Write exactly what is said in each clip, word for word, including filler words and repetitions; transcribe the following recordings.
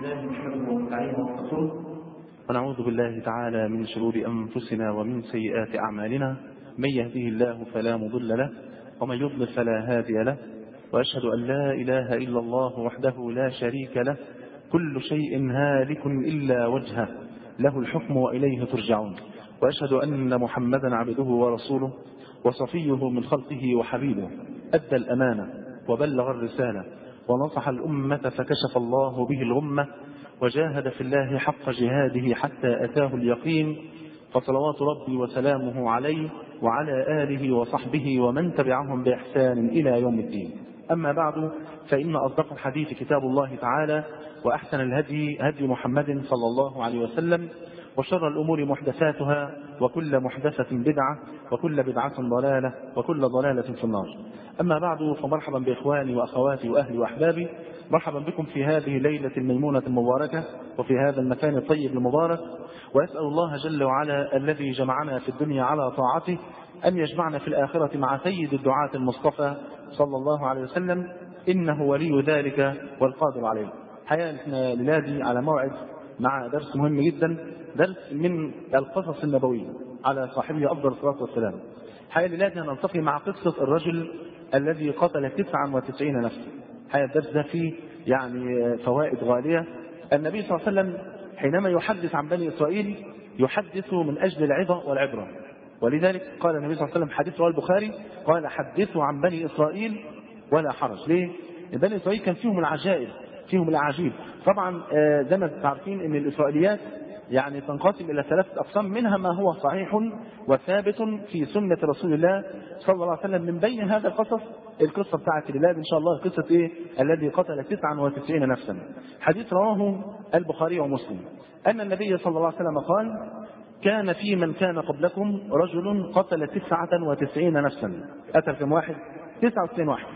بالله نحمده ونستعينه ونستغفره ونعوذ بالله تعالى من شرور أنفسنا ومن سيئات أعمالنا. من يهده الله فلا مضل له ومن يضلل فلا هادي له، وأشهد أن لا إله إلا الله وحده لا شريك له، كل شيء هالك إلا وجهه، له الحكم وإليه ترجعون. وأشهد أن محمدا عبده ورسوله وصفيه من خلقه وحبيبه، أدى الأمانة وبلغ الرسالة ونصح الأمة فكشف الله به الغمة، وجاهد في الله حق جهاده حتى أتاه اليقين، فصلوات ربي وسلامه عليه وعلى آله وصحبه ومن تبعهم بإحسان إلى يوم الدين. أما بعد، فإن أصدق الحديث كتاب الله تعالى، وأحسن الهدي هدي محمد صلى الله عليه وسلم، وشر الأمور محدثاتها، وكل محدثة بدعة، وكل بدعة ضلالة، وكل ضلالة في النار. أما بعد، فمرحبا بإخواني وأخواتي وأهلي وأحبابي، مرحبا بكم في هذه الليلة الميمونة المباركة وفي هذا المكان الطيب المبارك. وأسأل الله جل وعلا الذي جمعنا في الدنيا على طاعته أن يجمعنا في الآخرة مع سيد الدعاة المصطفى صلى الله عليه وسلم، إنه ولي ذلك والقادر عليه. حقيقة احنا ليلادي على موعد مع درس مهم جدا، درس من القصص النبوية على صاحبه أفضل الصلاة والسلام. حقيقة ليلادي هنلتقي مع قصة الرجل الذي قتل تسعة وتسعين نفسا. حقيقة الدرس ده فيه يعني فوائد غالية. النبي صلى الله عليه وسلم حينما يحدث عن بني إسرائيل يحدث من أجل العظة والعبرة، ولذلك قال النبي صلى الله عليه وسلم حديث رواه البخاري قال: حدثوا عن بني إسرائيل ولا حرج. ليه؟ بني إسرائيل كان فيهم العجائب، فيهم الأعاجيب. طبعا زي ما تعرفين ان الإسرائيليات يعني تنقسم إلى ثلاثة أقسام، منها ما هو صحيح وثابت في سنة رسول الله صلى الله عليه وسلم. من بين هذا القصص القصة بتاعت البلاد إن شاء الله، قصة إيه؟ الذي قتل تسعة وتسعين نفسا. حديث رواه البخاري ومسلم أن النبي صلى الله عليه وسلم قال: كان في من كان قبلكم رجل قتل تسعة وتسعين نفسا. قتل كم واحد؟ تسعة وتسعين واحد.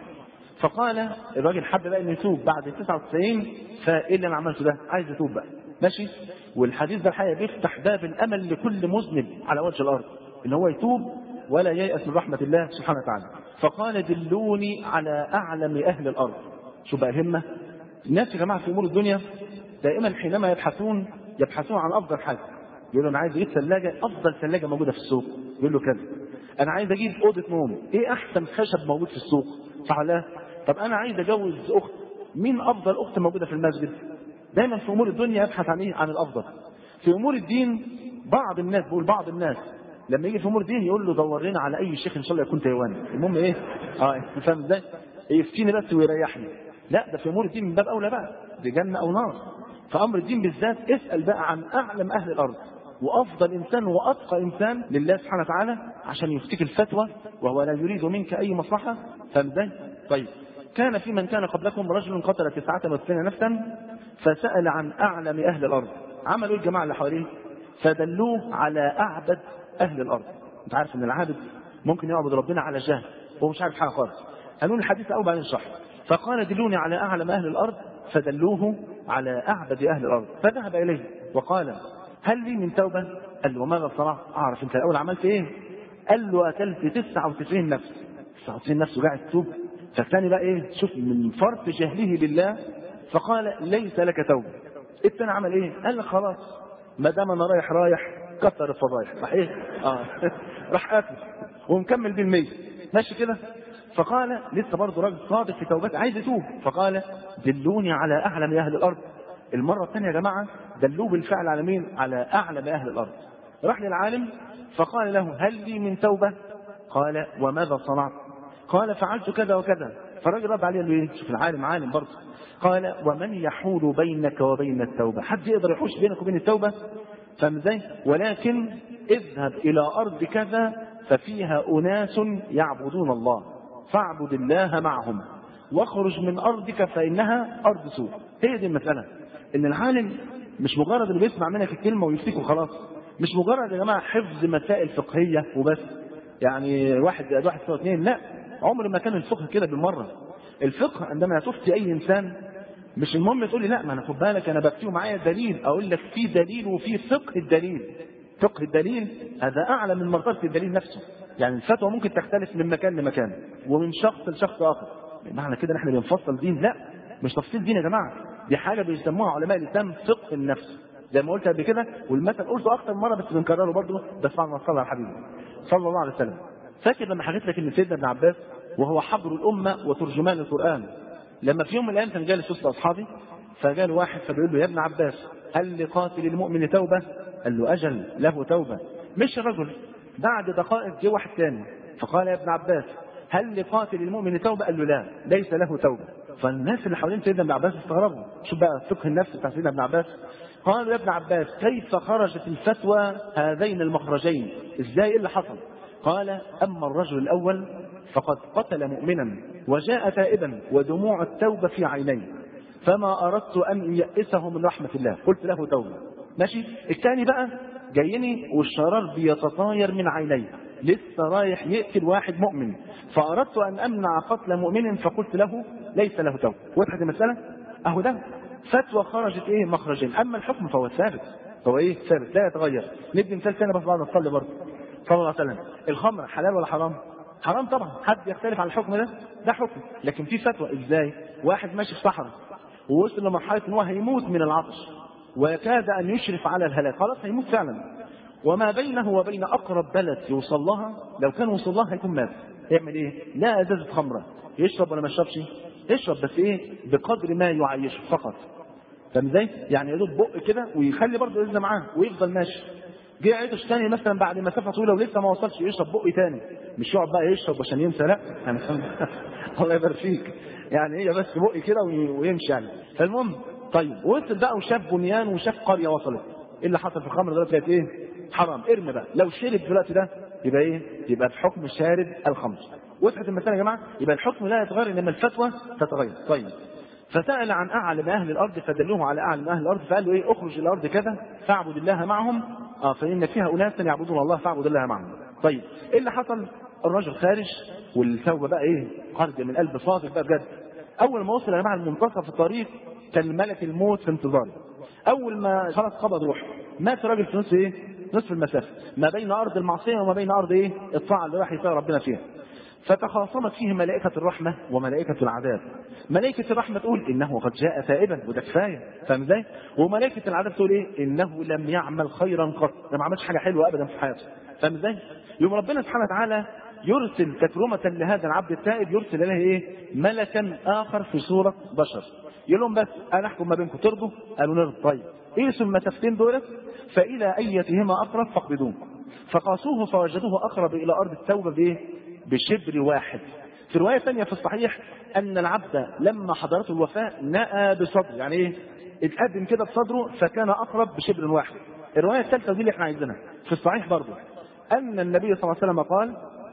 فقال الراجل حب بقى انه يتوب بعد تسعة وتسعين، فايه اللي انا عملته ده؟ عايز يتوب بقى، ماشي. والحديث ده الحقيقه بيفتح باب الامل لكل مذنب على وجه الارض ان هو يتوب ولا ييأس من رحمه الله سبحانه وتعالى. فقال: دلوني على اعلم اهل الارض. شو بقى الهمه؟ الناس يا جماعه في امور الدنيا دائما حينما يبحثون يبحثون عن افضل حاجه. يقول له: انا عايز اجيب ثلاجه، افضل ثلاجه موجوده في السوق. يقول له كذا. انا عايز اجيب اوضه نوم، ايه احسن خشب موجود في السوق؟ صح ولا لا؟ طب انا عايز اجوز اخت، مين افضل اخت موجوده في المسجد؟ دايما في امور الدنيا يبحث عن ايه؟ عن الافضل. في امور الدين بعض الناس، بقول بعض الناس لما يجي في امور الدين يقول له: دور لنا على اي شيخ ان شاء الله يكون تايواني، المهم ايه؟ اه فاهم ازاي؟ يفتيني بس ويريحني. لا، ده في امور الدين من باب اولى بقى، دي جنه او نار. فامر الدين بالذات اسال بقى عن اعلم اهل الارض وافضل انسان واتقى انسان لله سبحانه وتعالى عشان يفتيك الفتوى وهو لا يريد منك اي مصلحه. فاهم ازاي؟ طيب، كان في من كان قبلكم رجل قتل تسعة وتسعين نفسا فسأل عن أعلم أهل الأرض. عملوا الجماعة اللي حواليه فدلوه على أعبد أهل الأرض. أنت عارف إن العابد ممكن يعبد ربنا على جهل وهو مش عارف حاجة خالص. هنقول الحديث أول بعدين نشرح. فقال: دلوني على أعلم أهل الأرض، فدلوه على أعبد أهل الأرض. فذهب إليه وقال: هل لي من توبة؟ قال له: وماذا صنعت؟ أعرف أنت الأول عملت إيه؟ قال له: أكلت تسعة وتسعين نفس. تسعة وتسعين نفس وقاعد تتوب. فالثاني بقى ايه؟ شوف من فرط جهله بالله، فقال: ليس لك توبه. الثاني عمل ايه؟ قال لك: خلاص ما دام انا رايح رايح كتر الفضايح. راح ايه؟ اه راح قاتل ومكمل بالمية، ماشي كده. فقال لسه برضه راجل صادق في توبته عايز يتوب، فقال: دلوني على اعلم اهل الارض. المره الثانيه يا جماعه دلوه بالفعل على مين؟ على اعلم اهل الارض. راح للعالم فقال له: هل لي من توبه؟ قال: وماذا صنعت؟ قال: فعلت كذا وكذا. فالراجل رد عليه قال له ايه؟ شوف العالم عالم برضه. قال: ومن يحول بينك وبين التوبه؟ حد يقدر يحوش بينك وبين التوبه؟ فاهم ازاي؟ ولكن اذهب الى ارض كذا ففيها اناس يعبدون الله فاعبد الله معهم، واخرج من ارضك فانها ارض سوء. هي دي المساله، ان العالم مش مجرد اللي بيسمع منك الكلمه ويفتيك وخلاص، مش مجرد يا جماعه حفظ مسائل فقهيه وبس، يعني واحد زائد واحد يساوي اثنين. لا، عمر ما كان الفقه كده بالمره. الفقه عندما تفتي اي انسان مش المهم تقول لي: لا ما انا خد بالك انا بفتيه معايا دليل. اقول لك: في دليل وفي فقه الدليل. فقه الدليل هذا اعلى من مرتبه الدليل نفسه. يعني الفتوى ممكن تختلف من مكان لمكان ومن شخص لشخص اخر. معنى كده احنا بنفصل دين؟ لا، مش تفصيل دين يا جماعه، دي حاجه بيسموها علماء الاسلام فقه النفس، زي ما قلت قبل كده، والمثل قلته اكتر مره بس بنكرره برضه، بس بعد ما صلى على الحبيب صلى الله عليه وسلم. فاكر لما حكيت لك ان سيدنا ابن عباس وهو حبر الامه وترجمان القران، لما في يوم من الايام كان جالس وسط اصحابي، فجاء واحد فبيقول له: يا ابن عباس هل لقاتل المؤمن توبه؟ قال له: اجل له توبه. مش الرجل. بعد دقائق جه واحد ثاني فقال: يا ابن عباس هل لقاتل المؤمن توبه؟ قال له: لا، ليس له توبه. فالناس اللي حوالين سيدنا ابن عباس استغربوا. شوف بقى فقه النفس بتاع سيدنا ابن عباس. قالوا: يا ابن عباس كيف خرجت الفتوى هذين المخرجين؟ ازاي؟ ايه اللي حصل؟ قال: اما الرجل الاول فقد قتل مؤمنا وجاء تائبا ودموع التوبه في عينيه، فما اردت ان يئسه من رحمه الله، قلت له توبه. ماشي. الثاني بقى جايني والشرار بيتطاير من عينيه، لسه رايح يقتل واحد مؤمن، فاردت ان امنع قتل مؤمن فقلت له ليس له توبه. وضحت المساله؟ اهو ده فتوى خرجت ايه؟ مخرجين. اما الحكم فهو ثابت، هو ايه؟ ثابت لا يتغير. ندي مثال ثاني بس بعد ما نصلي برضه صلى الله عليه وسلم. الخمر حلال ولا حرام؟ حرام طبعا، حد يختلف عن الحكم ده؟ ده حكم، لكن في فتوى. ازاي؟ واحد ماشي في صحراء ووصل لمرحله ان هو هيموت من العطش وكاد ان يشرف على الهلاك، خلاص هيموت فعلا، وما بينه وبين اقرب بلد يوصل لها، لو كان وصل لها هيكون مات. يعمل ايه؟ لا ازازه خمره، يشرب ولا ما يشربش؟ يشرب، بس ايه؟ بقدر ما يعيشه فقط. فاهم ازاي؟ يعني يدوب بق كده ويخلي برضه ازازه معاه ويفضل ماشي. جه عيطش تاني مثلا بعد مسافه طويله ولسه ما وصلش، يشرب بق تاني، مش يقعد بقى يشرب عشان ينسى، لا يعني الله يبارك فيك، يعني هي بس بق كده ويمشي يعني. فالمهم طيب وصل بقى وشاف بنيان وشاف قريه وصلت، ايه اللي حصل في الخمر دلوقتي؟ بقت ايه؟ حرام. ارمي بقى. لو شرب دلوقتي ده يبقى ايه؟ يبقى بحكم شارب الخمر. وضحت المساله يا جماعه؟ يبقى الحكم لا يتغير انما الفتوى تتغير. طيب فسأل عن أعلم أهل الأرض فدلوه على أعلم أهل الأرض، فقال له إيه؟ أخرج الأرض كذا فاعبد الله معهم، آه فإن فيها أناسا يعبدون الله فاعبد الله معهم. طيب إيه اللي حصل؟ الرجل خارج والتوبة بقى إيه؟ خارجة من قلب صادق بقى بجد. أول ما وصل يا جماعة المنتصف الطريق كان ملك الموت في انتظاره. أول ما خلاص قبض روحه مات الراجل في نصف إيه؟ نصف المسافة ما بين أرض المعصية وما بين أرض إيه؟ الطاعة اللي راح يطيع ربنا فيها. فتخاصمت فيه ملائكة الرحمة وملائكة العذاب. ملائكة الرحمة تقول إنه قد جاء تائبا وده كفاية، فاهم ازاي؟ وملائكة العذاب تقول إيه؟ إنه لم يعمل خيرا قط، ما عملش حاجة حلوة أبدا في حياته، فاهم ازاي؟ يوم ربنا سبحانه وتعالى يرسل تكرمة لهذا العبد التائب، يرسل إليه إيه؟ ملكا آخر في صورة بشر، يقول لهم بس أنا أحكم ما بينكم، ترضوا؟ قالوا نرضى. طيب قيسوا المسافتين دولت فإلى أيتهما أقرب فاقبضوه. فقاسوه فوجدوه أقرب إلى أرض التوبة بإيه؟ بشبر واحد. في رواية ثانية في الصحيح أن العبد لما حضرته الوفاة نأى بصدره، يعني إيه؟ اتقدم كده بصدره فكان أقرب بشبر واحد. الرواية الثالثة دي اللي احنا عايزينها في الصحيح برضه أن النبي صلى الله عليه وسلم قال: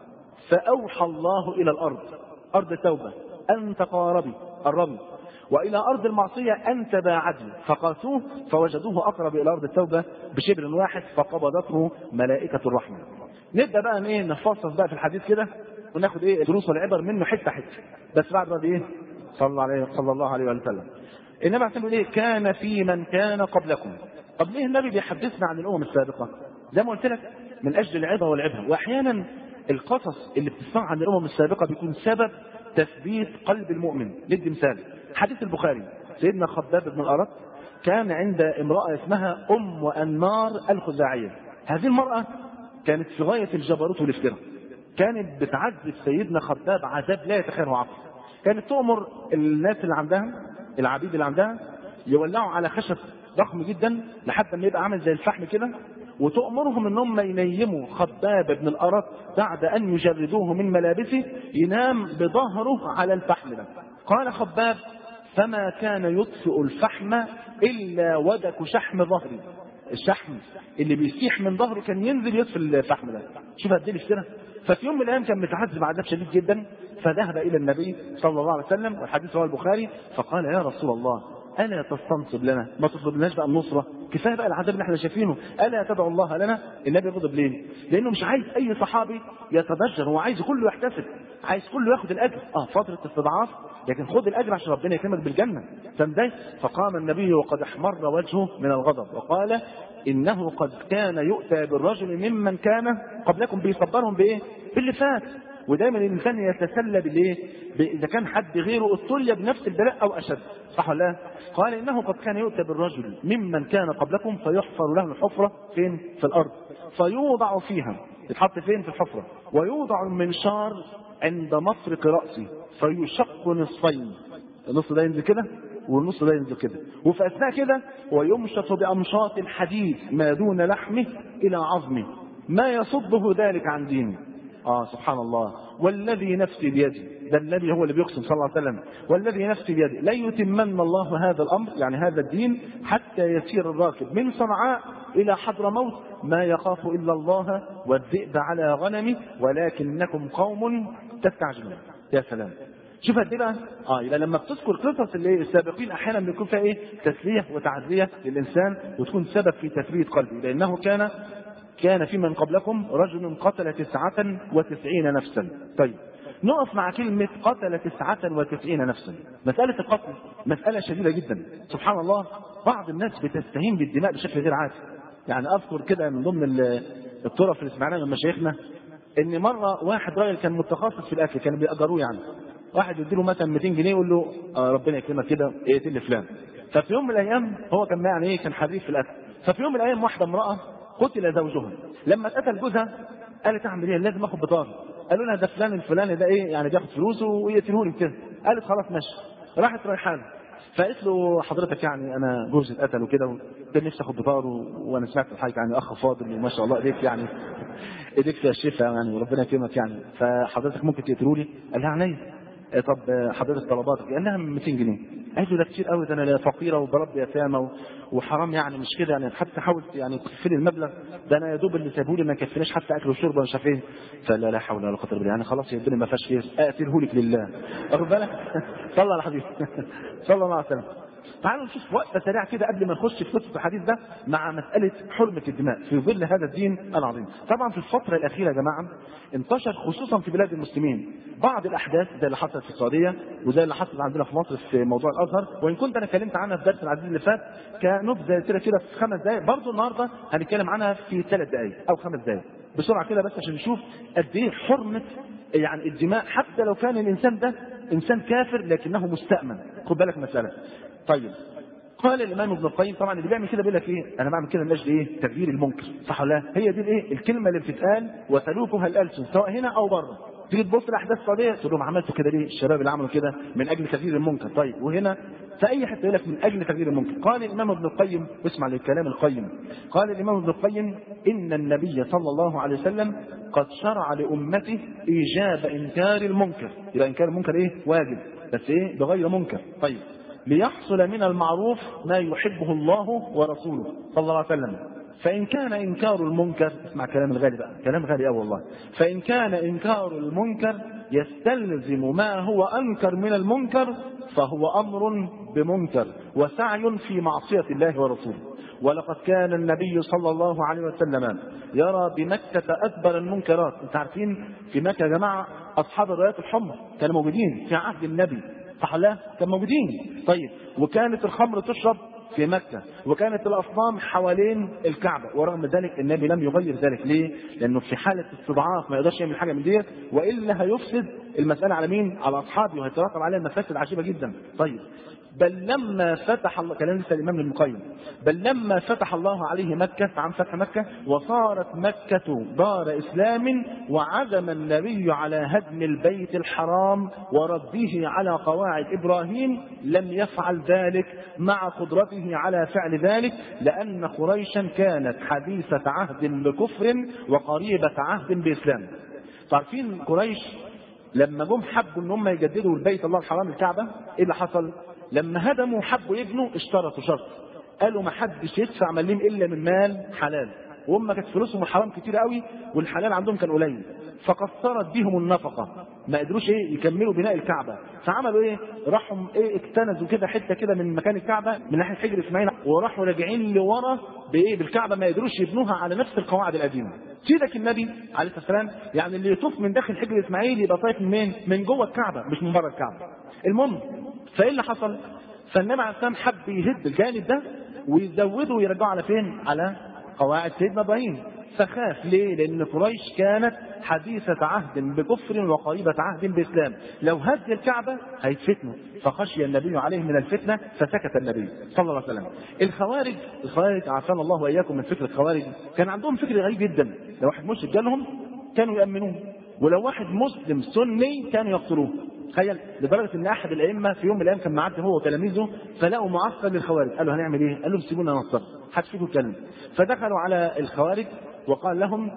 فأوحى الله إلى الأرض، أرض التوبة، أن تقاربي قربي، وإلى أرض المعصية أن تباعدي، فقاسوه فوجدوه أقرب إلى أرض التوبة بشبر واحد فقبضته ملائكة الرحمة. نبدأ بقى ايه نفصص بقى في الحديث كده وناخد ايه دروس والعبر منه حته حته، بس بعد ما ايه صلى الله عليه صلى الله عليه وسلم. النبي عليه الصلاه ايه؟ كان في من كان قبلكم. طب ليه النبي بيحدثنا عن الامم السابقه؟ زي ما قلت لك من اجل العبره والعبره، واحيانا القصص اللي بتسمع عن الامم السابقه بيكون سبب تثبيت قلب المؤمن. ندي مثال حديث البخاري، سيدنا خباب بن الأرت كان عند امراه اسمها ام انمار الخزاعيه. هذه المراه كانت في غاية الجبروت والافتراء، كانت بتعذب سيدنا خباب عذاب لا يتخيله عقل. كانت تؤمر الناس اللي عندها العبيد اللي عندها يولعوا على خشب ضخم جدا لحد ما يبقى عامل زي الفحم كده، وتؤمرهم ان هم ينيموا خباب بن الأرت بعد ان يجردوه من ملابسه ينام بظهره على الفحم ده. قال خباب: فما كان يطفئ الفحم الا ودك شحم ظهري، الشحم اللي بيسيح من ظهره كان ينزل يطفي الفحم ده. شوف قد ايه الافتراء. ففي يوم من الايام كان متعذب عذاب شديد جدا، فذهب الى النبي صلى الله عليه وسلم، والحديث رواه البخاري، فقال: يا رسول الله الا تستنصب لنا؟ ما تطلبناش بقى النصره؟ كفايه بقى العذاب اللي احنا شايفينه، الا تدعو الله لنا؟ النبي غضب ليه؟ لانه مش عايز اي صحابي يتضجر، هو عايز كله يحتسب، عايز كله ياخد الاجر. اه فتره استضعاف لكن خد الاجر عشان ربنا يكرمك بالجنه، فاهم ازاي؟ فقام النبي وقد احمر وجهه من الغضب وقال: إنه قد كان يؤتى بالرجل ممن كان قبلكم، بيصبرهم بإيه؟ باللي فات. ودايما الانسان يتسلى بالايه؟ اذا كان حد غيره ابتلي بنفس البلاء او اشد، صح ولا لا؟ قال انه قد كان يؤتى بالرجل ممن كان قبلكم فيحفر له الحفره فين؟ في الارض، فيوضع فيها، يتحط فين؟ في الحفره، ويوضع المنشار عند مفرق راسه فيشق نصفين، النص ده ينزل كده والنص ده ينزل كده، وفي اثناء كده ويمشط بامشاط الحديد ما دون لحمه الى عظمه ما يصده ذلك عن دينه. اه سبحان الله، والذي نفسي بيده، ده النبي هو اللي بيقسم صلى الله عليه وسلم، والذي نفسي بيده لا يتمن الله هذا الامر، يعني هذا الدين، حتى يسير الراكب من صنعاء الى حضرموت ما يخاف الا الله والذئب على غنمه ولكنكم قوم تستعجلون. يا سلام، شوف قد ايه بقى؟ اه يبقى لما بتذكر قصص اللي السابقين احيانا بيكون فيها ايه؟ تسليه وتعزيه للانسان وتكون سبب في تثبيت قلبه، لانه كان كان في من قبلكم رجل قتل تسعة وتسعين نفسا. طيب نقف مع كلمة قتل تسعة وتسعين نفسا. مسألة القتل مسألة شديدة جدا، سبحان الله. بعض الناس بتستهين بالدماء بشكل غير عادي. يعني أذكر كده من ضمن الطرف اللي سمعناها من مشايخنا إن مرة واحد راجل كان متخصص في الأكل، كانوا بيأجروه يعني، واحد يديله مثلا مئتين جنيه يقول له آه ربنا يكرمك كده اقتل فلان. ففي يوم من الأيام هو كان يعني إيه، كان حريف في الأكل. ففي يوم من الأيام واحدة امرأة قتل زوجها، لما اتقتل جوزها قالت اعمل ايه؟ لازم اخد بطار. قالوا لها ده فلان الفلاني ده ايه يعني بياخد فلوسه ويقتلهولي كده. قالت خلاص ماشي. راحت رايحه له فقالت له حضرتك يعني انا جوزي اتقتل وكده وكان نفسي اخد بطار وانا سمعت الحاجه يعني اخ فاضل وما شاء الله ايديك يعني ايديك فيها الشفاء يعني وربنا يكرمك يعني، فحضرتك ممكن تقتلولي؟ قال لها عينيا. طب حضرتك طلباتك؟ قال لها مئتين جنيه. قالت له ده كتير قوي، ده انا فقيره وبربي يتامى وحرام يعني مش كده يعني، حتى حاول يعني تكفي لي المبلغ ده، انا يا دوب اللي سابوه لي ما يكفيناش حتى اكل وشرب ولا شاف ايه. فلا لا حول ولا قوه الا بالله، يعني خلاص يا الدنيا ما فيهاش خير اقتله لك لله. واخد بالك؟ صلى على الحبيب صلى الله عليه وسلم. تعالوا نشوف وقفه سريعه كده قبل ما نخش في قصه الحديث ده مع مساله حرمه الدماء في ظل هذا الدين العظيم. طبعا في الفتره الاخيره يا جماعه انتشر خصوصا في بلاد المسلمين بعض الاحداث زي اللي حصلت في السعوديه وزي اللي حصل عندنا في مصر في موضوع الازهر، وان كنت انا اتكلمت عنها في درس العزيز اللي فات كنبذه كده كده في خمس دقائق، برضه النهارده هنتكلم عنها في ثلاث دقائق او خمس دقائق بسرعه كده بس عشان نشوف قد ايه حرمه يعني الدماء حتى لو كان الانسان ده انسان كافر لكنه مستأمن. خد بالك مساله. طيب قال الامام ابن القيم، طبعا اللي بيعمل كده بيقول لك ايه؟ انا بعمل كده من اجل ايه؟ تغيير المنكر، صح ولا لا؟ هي دي الايه؟ الكلمه اللي بتتقال وتلوكها الالسن سواء هنا او بره. تيجي تبص لاحداث السعوديه تقول لهم عملتوا كده ليه؟ الشباب اللي عملوا كده من اجل تغيير المنكر. طيب وهنا في اي حته يقول لك من اجل تغيير المنكر. قال الامام ابن القيم، اسمع للكلام القيم، قال الامام ابن القيم ان النبي صلى الله عليه وسلم قد شرع لامته ايجاب انكار المنكر. يبقى انكار المنكر ايه؟ واجب، بس ايه؟ بغير منكر. طيب ليحصل من المعروف ما يحبه الله ورسوله صلى الله عليه وسلم. فإن كان إنكار المنكر، اسمع كلام الغالي بقى، كلام غالي أوي والله. فإن كان إنكار المنكر يستلزم ما هو أنكر من المنكر فهو أمر بمنكر وسعي في معصية الله ورسوله. ولقد كان النبي صلى الله عليه وسلم يرى بمكة أكبر المنكرات. انتم عارفين في مكة يا جماعة أصحاب الرايات الحمر كانوا موجودين في عهد النبي، صح لا؟ كانوا موجودين. طيب وكانت الخمر تشرب في مكة وكانت الأصنام حوالين الكعبة، ورغم ذلك النبي لم يغير ذلك. ليه؟ لأنه في حالة استضعاف ما يقدرش يعمل حاجة من دي، وإلا هيفسد المسألة على مين؟ على أصحابه، وهيترتب عليها مفاسد عجيبة جدا. طيب بل لما فتح الله، كلام لسه الإمام ابن القيم، بل لما فتح الله عليه مكة عن فتح مكة وصارت مكة دار إسلام وعزم النبي على هدم البيت الحرام ورده على قواعد إبراهيم لم يفعل ذلك مع قدرته على فعل ذلك، لأن قريشا كانت حديثة عهد بكفر وقريبة عهد بإسلام. تعرفين قريش لما جم حبوا ان هم يجددوا البيت الله الحرام الكعبة، ايه اللي حصل؟ لما هدموا حبوا يبنوا اشترطوا شرط، قالوا ما حدش يدفع مليم الا من مال حلال، وهم كانت فلوسهم الحرام كتير قوي والحلال عندهم كان قليل، فقصرت بيهم النفقه، ما قدروش ايه يكملوا بناء الكعبه، فعملوا ايه؟ راحوا ايه اكتنزوا كده حته كده من مكان الكعبه من ناحيه حجر اسماعيل، وراحوا راجعين لورا بايه؟ بالكعبه، ما قدروش يبنوها على نفس القواعد القديمه. سيدك النبي عليه الصلاه والسلام يعني اللي يطوف من داخل حجر اسماعيل يبقى طايف من من جوه الكعبه مش من بره الكعبه. المهم فايه اللي حصل؟ فالنبي عليه الصلاه والسلام حب يهد الجانب ده ويزودوا ويرجعوا على فين؟ على قواعد سيدنا ابراهيم. فخاف. ليه؟ لأن قريش كانت حديثة عهد بكفر وقريبة عهد بإسلام، لو هز الكعبة هيتفتنوا، فخشي النبي عليه من الفتنة فسكت النبي صلى الله عليه وسلم. الخوارج الخوارج عافانا الله وإياكم من فكر الخوارج، كان عندهم فكر غريب جدا. لو واحد مشرك جالهم كانوا يأمنوه، ولو واحد مسلم سني كانوا يقتلوه. تخيل، لدرجه ان احد الائمه في يوم من الايام كان معدي هو وتلاميذه فلقوا معسكر للخوارج، قالوا هنعمل ايه؟ قال لهم سيبونا نصر، محدش فيكم يتكلم. فدخلوا على الخوارج وقال لهم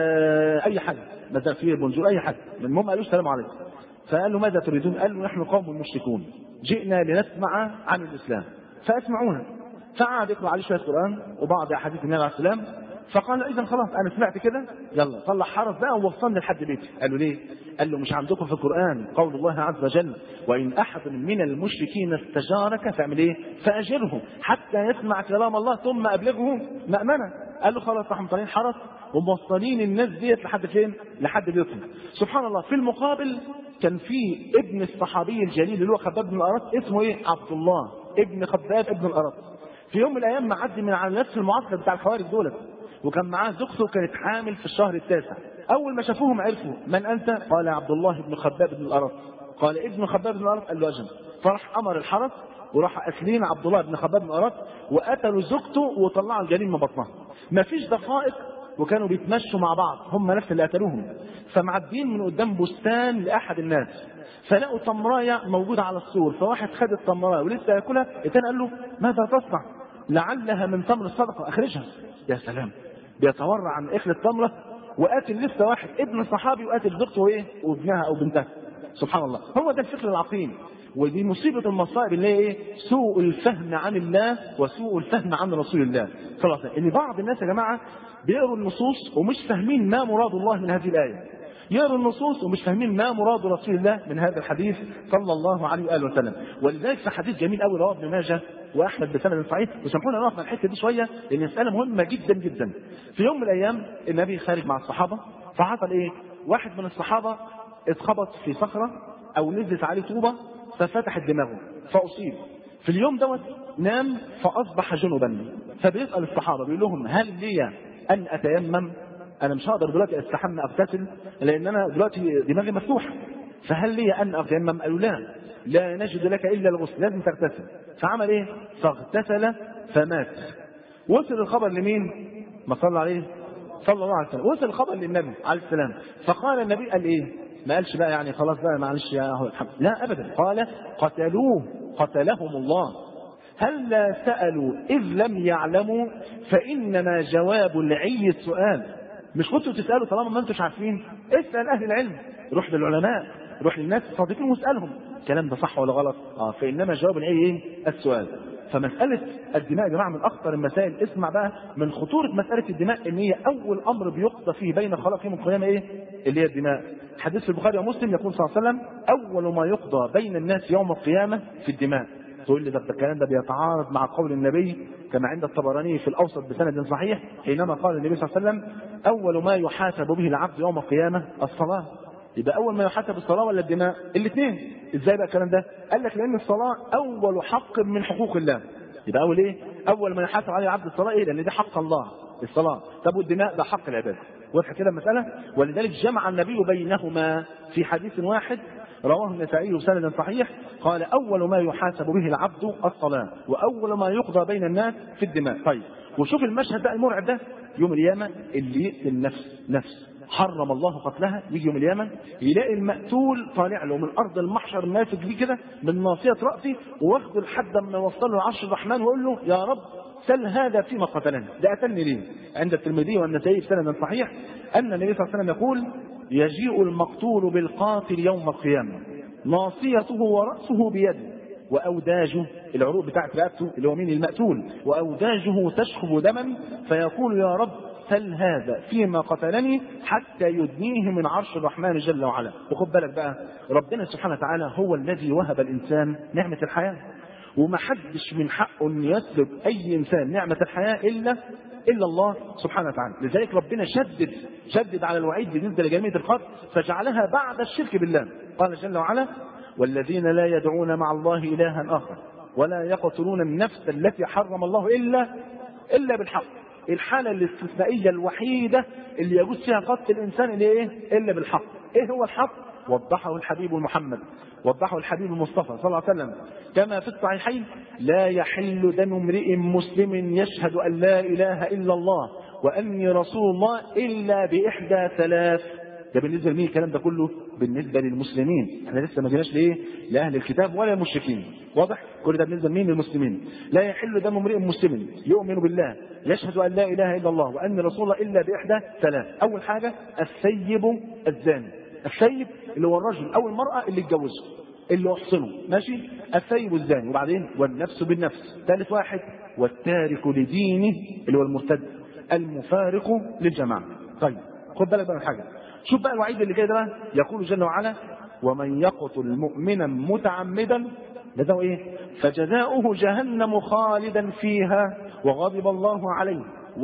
آه اي حد، مثلا في بونجور اي حد، المهم قالوا السلام عليكم. فقال له ماذا تريدون؟ قالوا نحن قوم مشركون جئنا لنسمع عن الاسلام فاسمعونا. فقعد يقرا عليه شويه قران وبعض احاديث النبي عليه السلام، فقال اذا خلاص انا سمعت كده، يلا طلع حرس بقى ووصلني لحد بيتي. قالوا ليه؟ قال له مش عندكم في القران قول الله عز وجل وان احد من المشركين استجارك فاعمل ايه؟ فاجره حتى يسمع كلام الله ثم ابلغه مأمنه. قال له خلاص، راحوا مطلعين حرس وموصلين الناس ديت لحد فين؟ لحد بيتهم. سبحان الله. في المقابل كان في ابن الصحابي الجليل اللي هو خباب بن الارت، اسمه ايه؟ عبد الله ابن خباب ابن الارت. في يوم من الايام معدي من على نفس المعسكر بتاع الخوارج دولت، وكان معاه زوجته كانت حامل في الشهر التاسع. اول ما شافوهم عرفوا من انت؟ قال عبد الله بن خباب بن الارت. قال ابن خباب بن الارت؟ قال له اجل. فراح امر الحرس وراح اسلين عبد الله بن خباب بن الارت وقتلوا زوجته وطلعوا الجنين من بطنها. ما فيش دقائق وكانوا بيتمشوا مع بعض، هم نفس اللي قتلوهم، فمعدين من قدام بستان لاحد الناس فلقوا تمرايه موجوده على السور، فواحد خد التمرايه ولسه ياكلها، الثاني قال له ماذا تصنع؟ لعلها من تمر الصدقه اخرجها. يا سلام، بيتورع عن اكل التمره وقاتل لسه واحد ابن صحابي وقاتل زوجته وايه وابنها او بنتها. سبحان الله. هو ده الفكر العقيم، ودي مصيبه المصائب اللي هي ايه؟ سوء الفهم عن الله وسوء الفهم عن رسول الله صلى الله عليه وسلم. ان بعض الناس يا جماعه بيقروا النصوص ومش فاهمين ما مراد الله من هذه الايه، يقروا النصوص ومش فاهمين ما مراد رسول الله من هذا الحديث صلى الله عليه واله وسلم. ولذلك في حديث جميل قوي رواه ابن ماجه واحمد بسند صحيح، وسامحونا نقف على الحته دي شويه لان مساله مهمه جدا جدا. في يوم من الايام النبي خارج مع الصحابه، فحصل ايه؟ واحد من الصحابه اتخبط في صخره او نزلت عليه طوبه ففتحت دماغه فاصيب. في اليوم دوت نام فاصبح جنبا، فبيسال الصحابه بيقول لهم هل لي ان اتيمم؟ انا مش هقدر دلوقتي استحمى اغتسل لان انا دلوقتي دماغي مفتوحه، فهل لي ان اتيمم؟ قالوا لا لا نجد لك الا الغسل، لازم تغتسل. فعمل ايه؟ فاغتسل فمات. وصل الخبر لمين؟ ما صلى عليه صلى الله عليه وسلم، وصل الخبر للنبي عليه السلام. فقال النبي قال ايه؟ ما قالش بقى يعني خلاص بقى معلش يا اهو الحمد، لا ابدا، قال قتلوه قتلهم الله. هل لا سالوا اذ لم يعلموا؟ فانما جواب العي السؤال. مش كنتوا تسالوا طالما ما انتوش عارفين؟ اسال اهل العلم، روح للعلماء، روح للناس الصادقين واسالهم الكلام ده صح ولا غلط. اه فانما جواب العي ايه؟ السؤال. فمساله الدماء يا جماعه من اخطر المسائل. اسمع بقى من خطوره مساله الدماء ان هي اول امر بيقضى فيه بين خلق يوم القيامه ايه؟ اللي هي الدماء. حديث في البخاري ومسلم يقول صلى الله عليه وسلم اول ما يقضى بين الناس يوم القيامه في الدماء. تقول لي ده الكلام ده بيتعارض مع قول النبي كما عند الطبراني في الاوسط بسند صحيح حينما قال النبي صلى الله عليه وسلم اول ما يحاسب به العبد يوم القيامه الصلاه. يبقى اول ما يحاسب الصلاه ولا الدماء؟ الاثنين. ازاي بقى الكلام ده؟ قال لك لان الصلاه اول حق من حقوق الله. يبقى اول ايه؟ اول ما يحاسب عليه العبد الصلاه ايه؟ لان دي حق الله الصلاه. طب والدماء ده حق العباد. واضح كده المساله؟ ولذلك جمع النبي بينهما في حديث واحد رواه النسائي بسند صحيح، قال اول ما يحاسب به العبد الصلاه واول ما يقضى بين الناس في الدماء. طيب وشوف المشهد بقى المرعب ده يوم القيامه، اللي يقتل نفس نفس حرم الله قتلها، يجي يوم القيامه يلاقي المقتول طالع له من ارض المحشر ماسك بيه كده من ناصيه راسه واخده لحد ما يوصل له عرش الرحمن ويقول له يا رب سل هذا فيما قتلني، ده قتلني ليه؟ عند الترمذي والنسائي بسند صحيح ان النبي صلى الله عليه وسلم يقول يجيء المقتول بالقاتل يوم القيامه ناصيته وراسه بيده واوداجه، العروق بتاعت رقبته اللي هو مين؟ المقتول، واوداجه تشخب دما فيقول يا رب سل هذا فيما قتلني حتى يدنيه من عرش الرحمن جل وعلا. وخد بالك بقى ربنا سبحانه وتعالى هو الذي وهب الانسان نعمه الحياه، ومحدش من حقه ان يسلب اي انسان نعمه الحياه الا الا الله سبحانه وتعالى. لذلك ربنا شدد شدد على الوعيد بالنسبه لجريمه القتل فجعلها بعد الشرك بالله. قال جل وعلا والذين لا يدعون مع الله الها اخر ولا يقتلون النفس التي حرم الله الا الا بالحق الحالة الاستثنائية الوحيدة اللي يجوز فيها قتل الإنسان اللي إيه؟ إلا بالحق. إيه هو الحق؟ وضحه الحبيب محمد، وضحه الحبيب المصطفى صلى الله عليه وسلم كما في الصحيحين: لا يحل دم امرئ مسلم يشهد أن لا إله إلا الله وأني رسول الله إلا بإحدى ثلاث. ده بالنسبة لمين الكلام ده كله؟ بالنسبة للمسلمين. احنا لسه ما جيناش لإيه؟ لأهل الكتاب ولا المشركين. واضح؟ كل ده بالنسبة لمين؟ للمسلمين. لا يحل دم امرئ مسلم يؤمن بالله يشهد أن لا إله إلا الله وأني رسول الله إلا بإحدى ثلاث. أول حاجة الثيب الزاني. الثيب اللي هو الرجل أو المرأة اللي اتجوزه اللي أحصنه، ماشي؟ الثيب الزاني. وبعدين والنفس بالنفس. ثالث واحد والتارك لدينه اللي هو المرتد المفارق للجماعة. طيب خد بالك بقى من حاجة، شوف بقى الوعيد اللي جاي ده بقى. يقول جل وعلا: ومن يقتل مؤمنا متعمدا ده ايه؟ فجزاؤه جهنم خالدا فيها وغضب الله عليه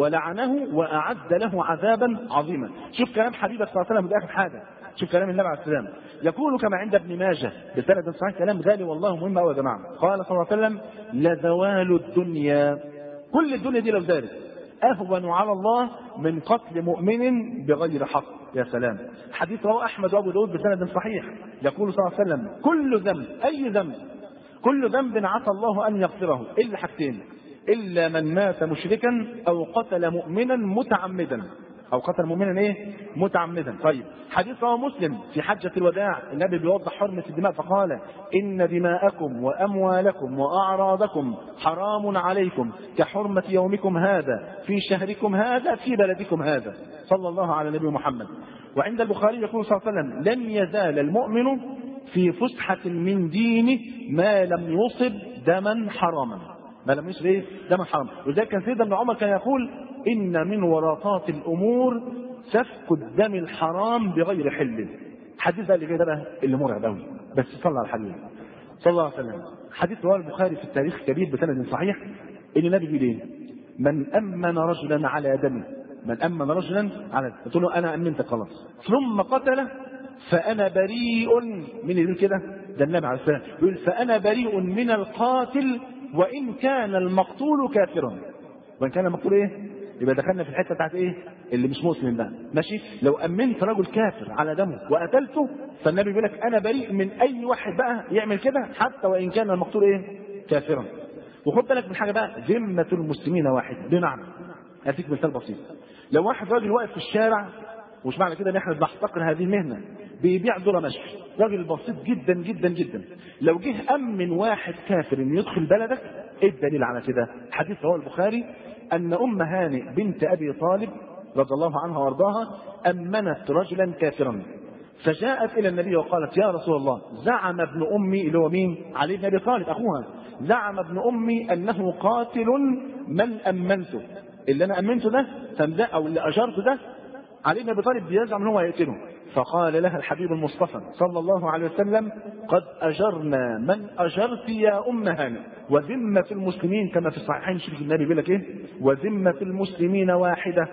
ولعنه وأعد له عذابا عظيما. شوف كلام حبيبك صلى الله عليه وسلم ده آخر حاجة. شوف كلام النبي عليه السلام يقول كما عند ابن ماجه بسند صحيح، كلام غالي والله مهم قوي يا جماعة. قال صلى الله عليه وسلم: لزوال الدنيا، كل الدنيا دي لو زالت أهون على الله من قتل مؤمن بغير حق. يا سلام. حديث رواه أحمد وأبو داود بسند صحيح. يقول صلى الله عليه وسلم: كل ذنب، أي ذنب، كل ذنب عسى الله أن يغفره إلا حاجتين: إلا من مات مشركا أو قتل مؤمنا متعمدا، أو قتل مؤمنا إيه؟ متعمدا. طيب حديث رواه مسلم في حجة الوداع، النبي بيوضح حرمة الدماء فقال: إن دماءكم وأموالكم وأعراضكم حرام عليكم كحرمة يومكم هذا في شهركم هذا في بلدكم هذا. صلى الله على نبي محمد. وعند البخاري يقول صلى الله عليه وسلم: لن يزال المؤمن في فسحة من دينه ما لم يصب دما حراما، ما لم يصب إيه؟ دما حراما. وذلك كان سيدنا ابن عمر كان يقول: إن من ورطات الأمور سفك الدم الحرام بغير حل. حديث ده اللي جاي ده بقى اللي مرعب قوي، بس صلى على الحبيب صلى الله عليه وسلم. حديث رواه البخاري في التاريخ الكبير بسند صحيح ان النبي بيقول ايه؟ من امن رجلا على دمه، من امن رجلا على دمه، قلت له انا امنت خلاص، ثم قتله فانا بريء من اللي كده، ده النبي عليه السلام يقول: فانا بريء من القاتل وان كان المقتول كافرا. وان كان المقتول ايه؟ يبقى دخلنا في الحته بتاعت ايه؟ اللي مش مسلم بقى، ماشي؟ لو امنت رجل كافر على دمه وقتلته فالنبي بيقول لك انا بريء من اي واحد بقى يعمل كده حتى وان كان المقتول ايه؟ كافرا. وخد بالك من حاجه بقى، ذمه المسلمين واحد. بمعنى اديك مثال بسيط، لو واحد راجل واقف في الشارع، ومش معنى كده ان احنا بنحتقر هذه المهنه، بيبيع ذره مشوي، راجل بسيط جدا جدا جدا، لو جه امن واحد كافر انه يدخل بلدك، ايه الدليل على كده؟ حديث رواه البخاري أن أم هانئ بنت أبي طالب رضي الله عنها وارضاها أمنت رجلا كافرا، فجاءت إلى النبي وقالت: يا رسول الله، زعم ابن أمي، اللي هو مين؟ علي بن أبي طالب أخوها، زعم ابن أمي أنه قاتل من أمنته، اللي أنا أمنته ده فمده أو اللي أجرته ده علي بن أبي طالب بيزعم أنه هيقتله. فقال لها الحبيب المصطفى صلى الله عليه وسلم: قد أجرنا من أجرت يا أم هانئ، وذمة المسلمين كما في الصحيحين. شريك النبي بيقول لك إيه؟ وذمة المسلمين واحدة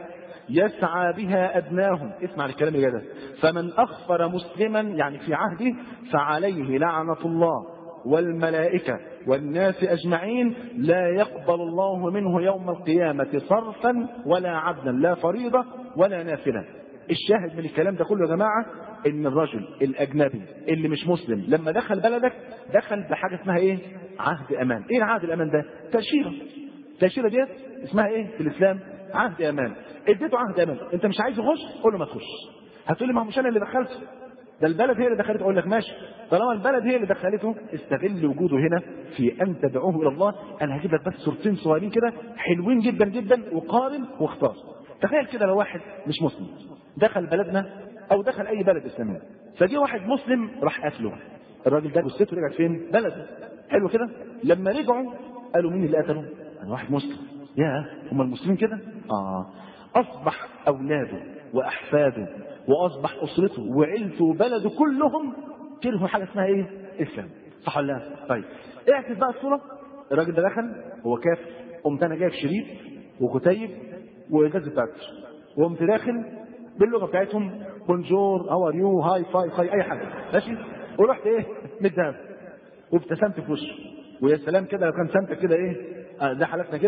يسعى بها أدناهم. اسمع الكلام اللي ده: فمن أخفر مسلما يعني في عهده فعليه لعنة الله والملائكة والناس أجمعين، لا يقبل الله منه يوم القيامة صرفا ولا عدلا، لا فريضة ولا نافلة. الشاهد من الكلام ده كله يا جماعة ان الرجل الاجنبي اللي مش مسلم لما دخل بلدك دخل بحاجة اسمها ايه؟ عهد امان. ايه العهد الامان ده؟ تأشيرة. التأشيرة ديت اسمها ايه في الاسلام؟ عهد امان. اديته عهد امان، انت مش عايز يخش قول له ما تخش. هتقول لي ما هو مش انا اللي دخلته، ده البلد هي اللي دخلته. اقول لك ماشي، طالما البلد هي اللي دخلته استغل وجوده هنا في ان تدعوه الى الله. انا هجيب لك بس صورتين صغيرين كده حلوين جدا جدا وقارن واختار. تخيل كده لو واحد مش مسلم دخل بلدنا او دخل اي بلد اسلامي، فجي واحد مسلم راح قتله، الراجل ده جثته رجعت فين؟ بلده. حلو كده. لما رجعوا قالوا مين اللي قتله؟ انا واحد مسلم. يا هم المسلمين كده؟ اه. اصبح اولاده واحفاده واصبح اسرته وعيلته وبلده كلهم كرهوا حاجه اسمها ايه؟ اسلام. صح ولا لا؟ طيب اعكس بقى الصوره. الراجل ده دخل هو كافر، قمت انا جايب شريط وكتيب وازاز بتاعته، وقمت داخل باللغه بتاعتهم بونجور هاو ار يو هاي فاي فاي اي حاجه، ماشي، ورحت ايه؟ مدهب وابتسمت في وشه. ويا سلام كده لو كان سمتك كده ايه؟ آه ده حالتنا كده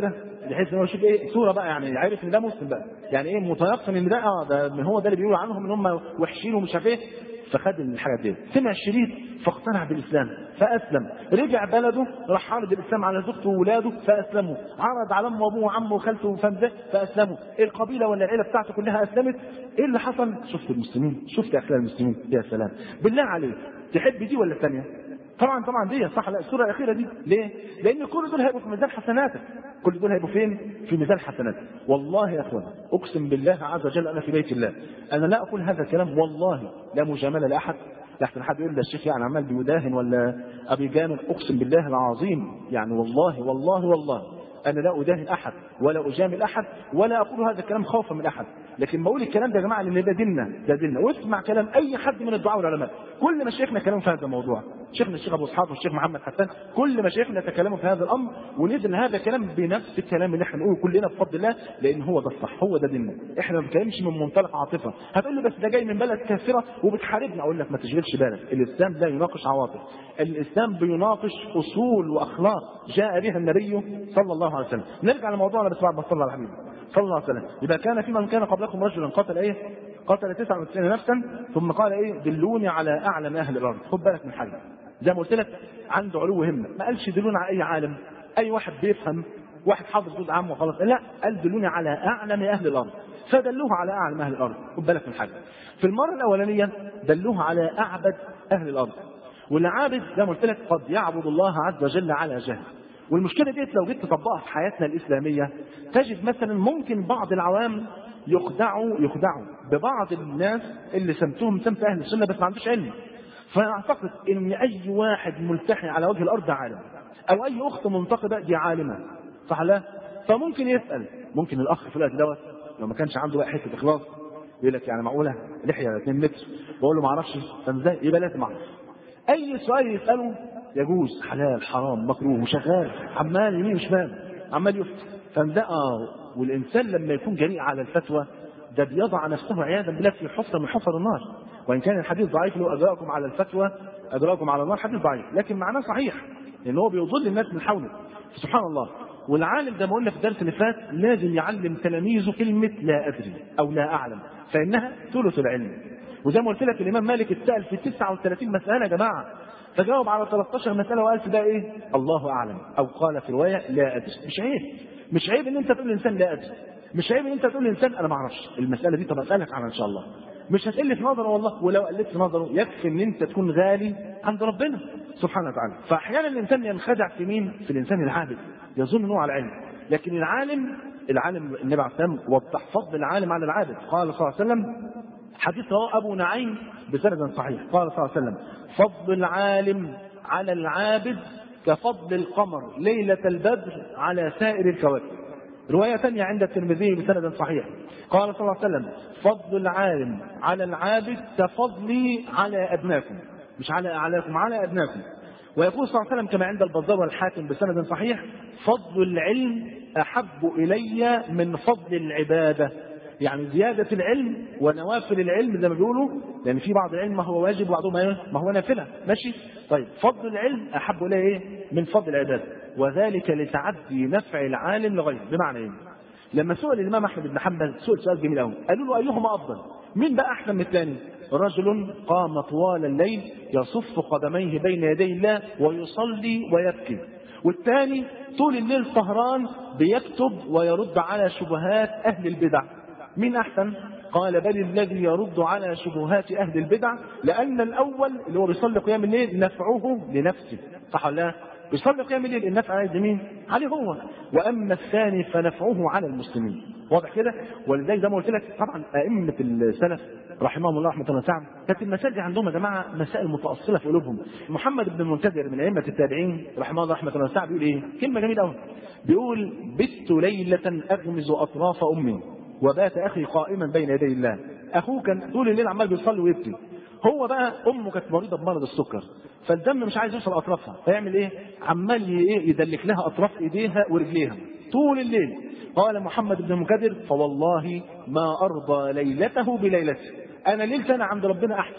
بحيث ان هو يشوف ايه صوره بقى، يعني عارف ان ده مسلم بقى، يعني ايه متيقن ان ده اه ده هو ده اللي بيقولوا عنهم ان هم وحشين ومش عارف ايه. فخد الحاجات دي، سمع الشريط فاقتنع بالاسلام فاسلم، رجع بلده راح عرض الاسلام على زوجته واولاده فاسلموا، عرض على امه وابوه وعمه وخالته وفمده فاسلموا، القبيله ولا العيله بتاعته كلها اسلمت. ايه اللي حصل؟ شفت المسلمين، شفت اخلاق المسلمين، يا سلام. بالله عليك تحب دي ولا الثانيه؟ طبعا طبعا دي صح. لا السوره الاخيره دي ليه؟ لان كل دول هيبقوا في ميزان حسناتك، كل دول هيبقوا فين؟ في ميزان حسناتك. والله يا اخوان اقسم بالله عز وجل انا في بيت الله، انا لا اقول هذا الكلام والله لا مجامله لاحد، لحسن حد يقول ده الشيخ يعني عمال بيداهن ولا ابي جامل. اقسم بالله العظيم يعني والله والله والله انا لا اداهن احد ولا اجامل احد ولا اقول هذا الكلام خوفا من احد، لكن بقول الكلام ده يا جماعه لان ده ديننا، ده ديننا. واسمع كلام اي حد من الدعاء والعلماء، كل مشايخنا كلام في هذا الموضوع، شيخنا الشيخ ابو اسحاق والشيخ محمد حسان، كل مشايخنا تكلموا في هذا الامر، ونزل هذا الكلام بنفس الكلام اللي احنا بنقوله كلنا بفضل الله، لان هو ده الصح، هو ده ديننا. احنا ما بنتكلمش من منطلق عاطفه. هتقول لي بس ده جاي من بلد كافره وبتحاربنا، اقول لك ما تشغلش بالك، الاسلام لا يناقش عواطف، الاسلام بيناقش اصول واخلاق جاء بها النبي صلى الله عليه وسلم. نرجع لموضوعنا بس بعد ما صلى على حبيبي صلى الله عليه وسلم. يبقى كان في من كان قبلكم رجلا قتل ايه؟ قتل تسعة وتسعين نفسا ثم قال ايه؟ دلوني على اعلم اهل الارض. خد بالك من حاجه، زي ما قلت لك عنده علو همه، ما قالش دلوني على اي عالم، اي واحد بيفهم، واحد حافظ جزء عام وخلاص، لا قال دلوني على اعلم اهل الارض، فدلوه على اعلم اهل الارض. خد بالك من حاجه، في المره الاولانيه دلوه على اعبد اهل الارض، والعابد زي ما قلت لك قد يعبد الله عز وجل على جهل. والمشكله ديت لو جيت تطبقها في حياتنا الاسلاميه تجد مثلا ممكن بعض العوام يخدعوا يخدعوا ببعض الناس اللي سمتهم سمت اهل السنه بس ما عندوش علم، فاعتقد ان اي واحد ملتحي على وجه الارض عالم، او اي اخت منتقبه دي عالمه، صح لا؟ فممكن يسال، ممكن الاخ في الوقت دوت لو ما كانش عنده بقى حته اخلاص يقول لك يعني معقوله لحيه اتنين متر، واقول له ما اعرفش، فازاي؟ يبقى لازم اعرف. اي سؤال يساله يجوز، حلال حرام مكروه، وشغال عمال يمين وشمال عمال يفتي، فده اه. والانسان لما يكون جريء على الفتوى ده بيضع نفسه عياذا بالله في حفره من حفر النار، وان كان الحديث ضعيف، لو اجراكم على الفتوى اجراكم على النار، حديث ضعيف لكن معناه صحيح، لان هو بيضل الناس من حوله. سبحان الله. والعالم ده ما قلنا في الدرس اللي فات لازم يعلم تلاميذه كلمه لا ادري او لا اعلم، فانها ثلث العلم. وزي ما قلت لك الامام مالك اتسال في تسعة وثلاثين مساله يا جماعه، فجاوب على ثلاثة عشر مساله وقال في ده ايه؟ الله اعلم، او قال في روايه لا ادري. مش عيب، مش عيب ان انت تقول للانسان لا ادري، مش عيب ان انت تقول للانسان انا ما اعرفش المساله دي، طب اسالك عنها ان شاء الله، مش هتقل في نظره والله، ولو قلت في نظره يكفي ان انت تكون غالي عند ربنا سبحانه وتعالى. فاحيانا الانسان ينخدع في مين؟ في الانسان العابد، يظن انه على علم، لكن العالم العالم النبي عليه الصلاه والسلام وضح فضل العالم على العابد، قال صلى الله عليه وسلم حديث رواه ابو نعيم بسند صحيح، قال صلى الله عليه وسلم فضل العالم على العابد كفضل القمر ليلة البدر على سائر الكواكب. رواية ثانية عند الترمذي بسند صحيح، قال صلى الله عليه وسلم فضل العالم على العابد كفضلي على أدناكم، مش على أعلاكم، على أدناكم. ويقول صلى الله عليه وسلم كما عند البزار والحاكم بسند صحيح فضل العلم أحب إلي من فضل العبادة، يعني زيادة العلم ونوافل العلم زي ما بيقولوا، لأن يعني في بعض العلم ما هو واجب وبعضهم ما هو نافلة، ماشي؟ طيب فضل العلم أحب إليه إيه؟ من فضل العبادة، وذلك لتعدي نفع العالم لغيره. بمعنى إيه؟ لما سئل الإمام أحمد بن حنبل سئل سؤال جميل قوي، قالوا له أيهما أفضل؟ مين بقى أحسن من الثاني؟ رجل قام طوال الليل يصف قدميه بين يدي الله ويصلي ويبكي، والثاني طول الليل سهران بيكتب ويرد على شبهات أهل البدع. مين أحسن؟ قال بل الذي يرد على شبهات أهل البدع، لأن الأول اللي هو بيصلي قيام الليل نفعه لنفسه، صح ولا لا؟ بيصلي قيام الليل النفع على مين؟ عليه هو، وأما الثاني فنفعه على المسلمين. واضح كده؟ ولذلك زي ما قلت لك طبعا أئمة السلف رحمهم الله رحمة واسعة كانت المسائل دي عندهم يا جماعة مسائل متأصلة في قلوبهم. محمد بن المنكدر من أئمة التابعين رحمه الله رحمة واسعة بيقول إيه؟ كلمة جميلة قوي، بيقول بت ليلة أغمز أطراف أمي وبات أخي قائما بين يدي الله. أخوه كان طول الليل عمال بيصلي ويبكي، هو بقى أمه كانت مريضة بمرض السكر، فالدم مش عايز يوصل أطرافها، فيعمل إيه؟ عمال يدلك لها أطراف إيديها ورجليها طول الليل. قال محمد بن المنكدر فوالله ما أرضى ليلته بليلته، أنا ليلتي أنا عند ربنا أحسن،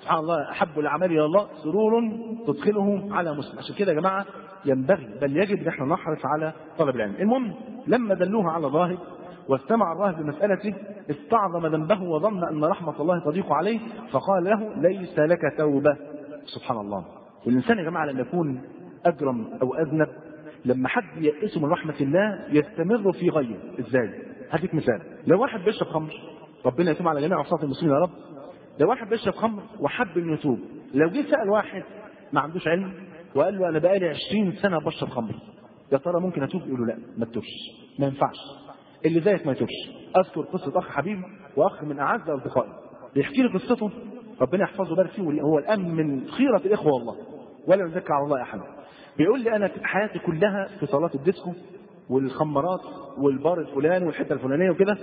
سبحان الله، أحب الأعمال إلى الله سرور تدخله على مسلم. عشان كده يا جماعة ينبغي بل يجب ان احنا نحرص على طلب العلم. المهم لما دلوه على الراهب واستمع الراهب بمسألته استعظم ذنبه وظن أن رحمة الله تضيق عليه فقال له ليس لك توبة. سبحان الله. والإنسان يا جماعة لما يكون أجرم أو أذنب لما حد يئسه من رحمة الله يستمر في غيه. إزاي؟ هديك مثال. لو واحد بيشرب خمر، ربنا يتوب على جميع عصاة المسلمين يا رب، لو واحد بيشرب خمر وحب انه يتوب، لو جه سأل واحد ما عندوش علم وقال له أنا بقالي عشرين سنة بشرب خمر، يا ترى ممكن أتوب؟ يقول له لا ما تتوبش، ما ينفعش، اللي زيك ما يتوبش. أذكر قصة أخ حبيب وأخ من أعز أصدقائي بيحكي لي قصته، ربنا يحفظه ويبارك فيه، هو الآن من خيرة الإخوة والله ولا نذكر على الله أحد. بيقول لي أنا حياتي كلها في صالات الديسكو والخمرات والبار الفلاني والحتة الفلانية وكده،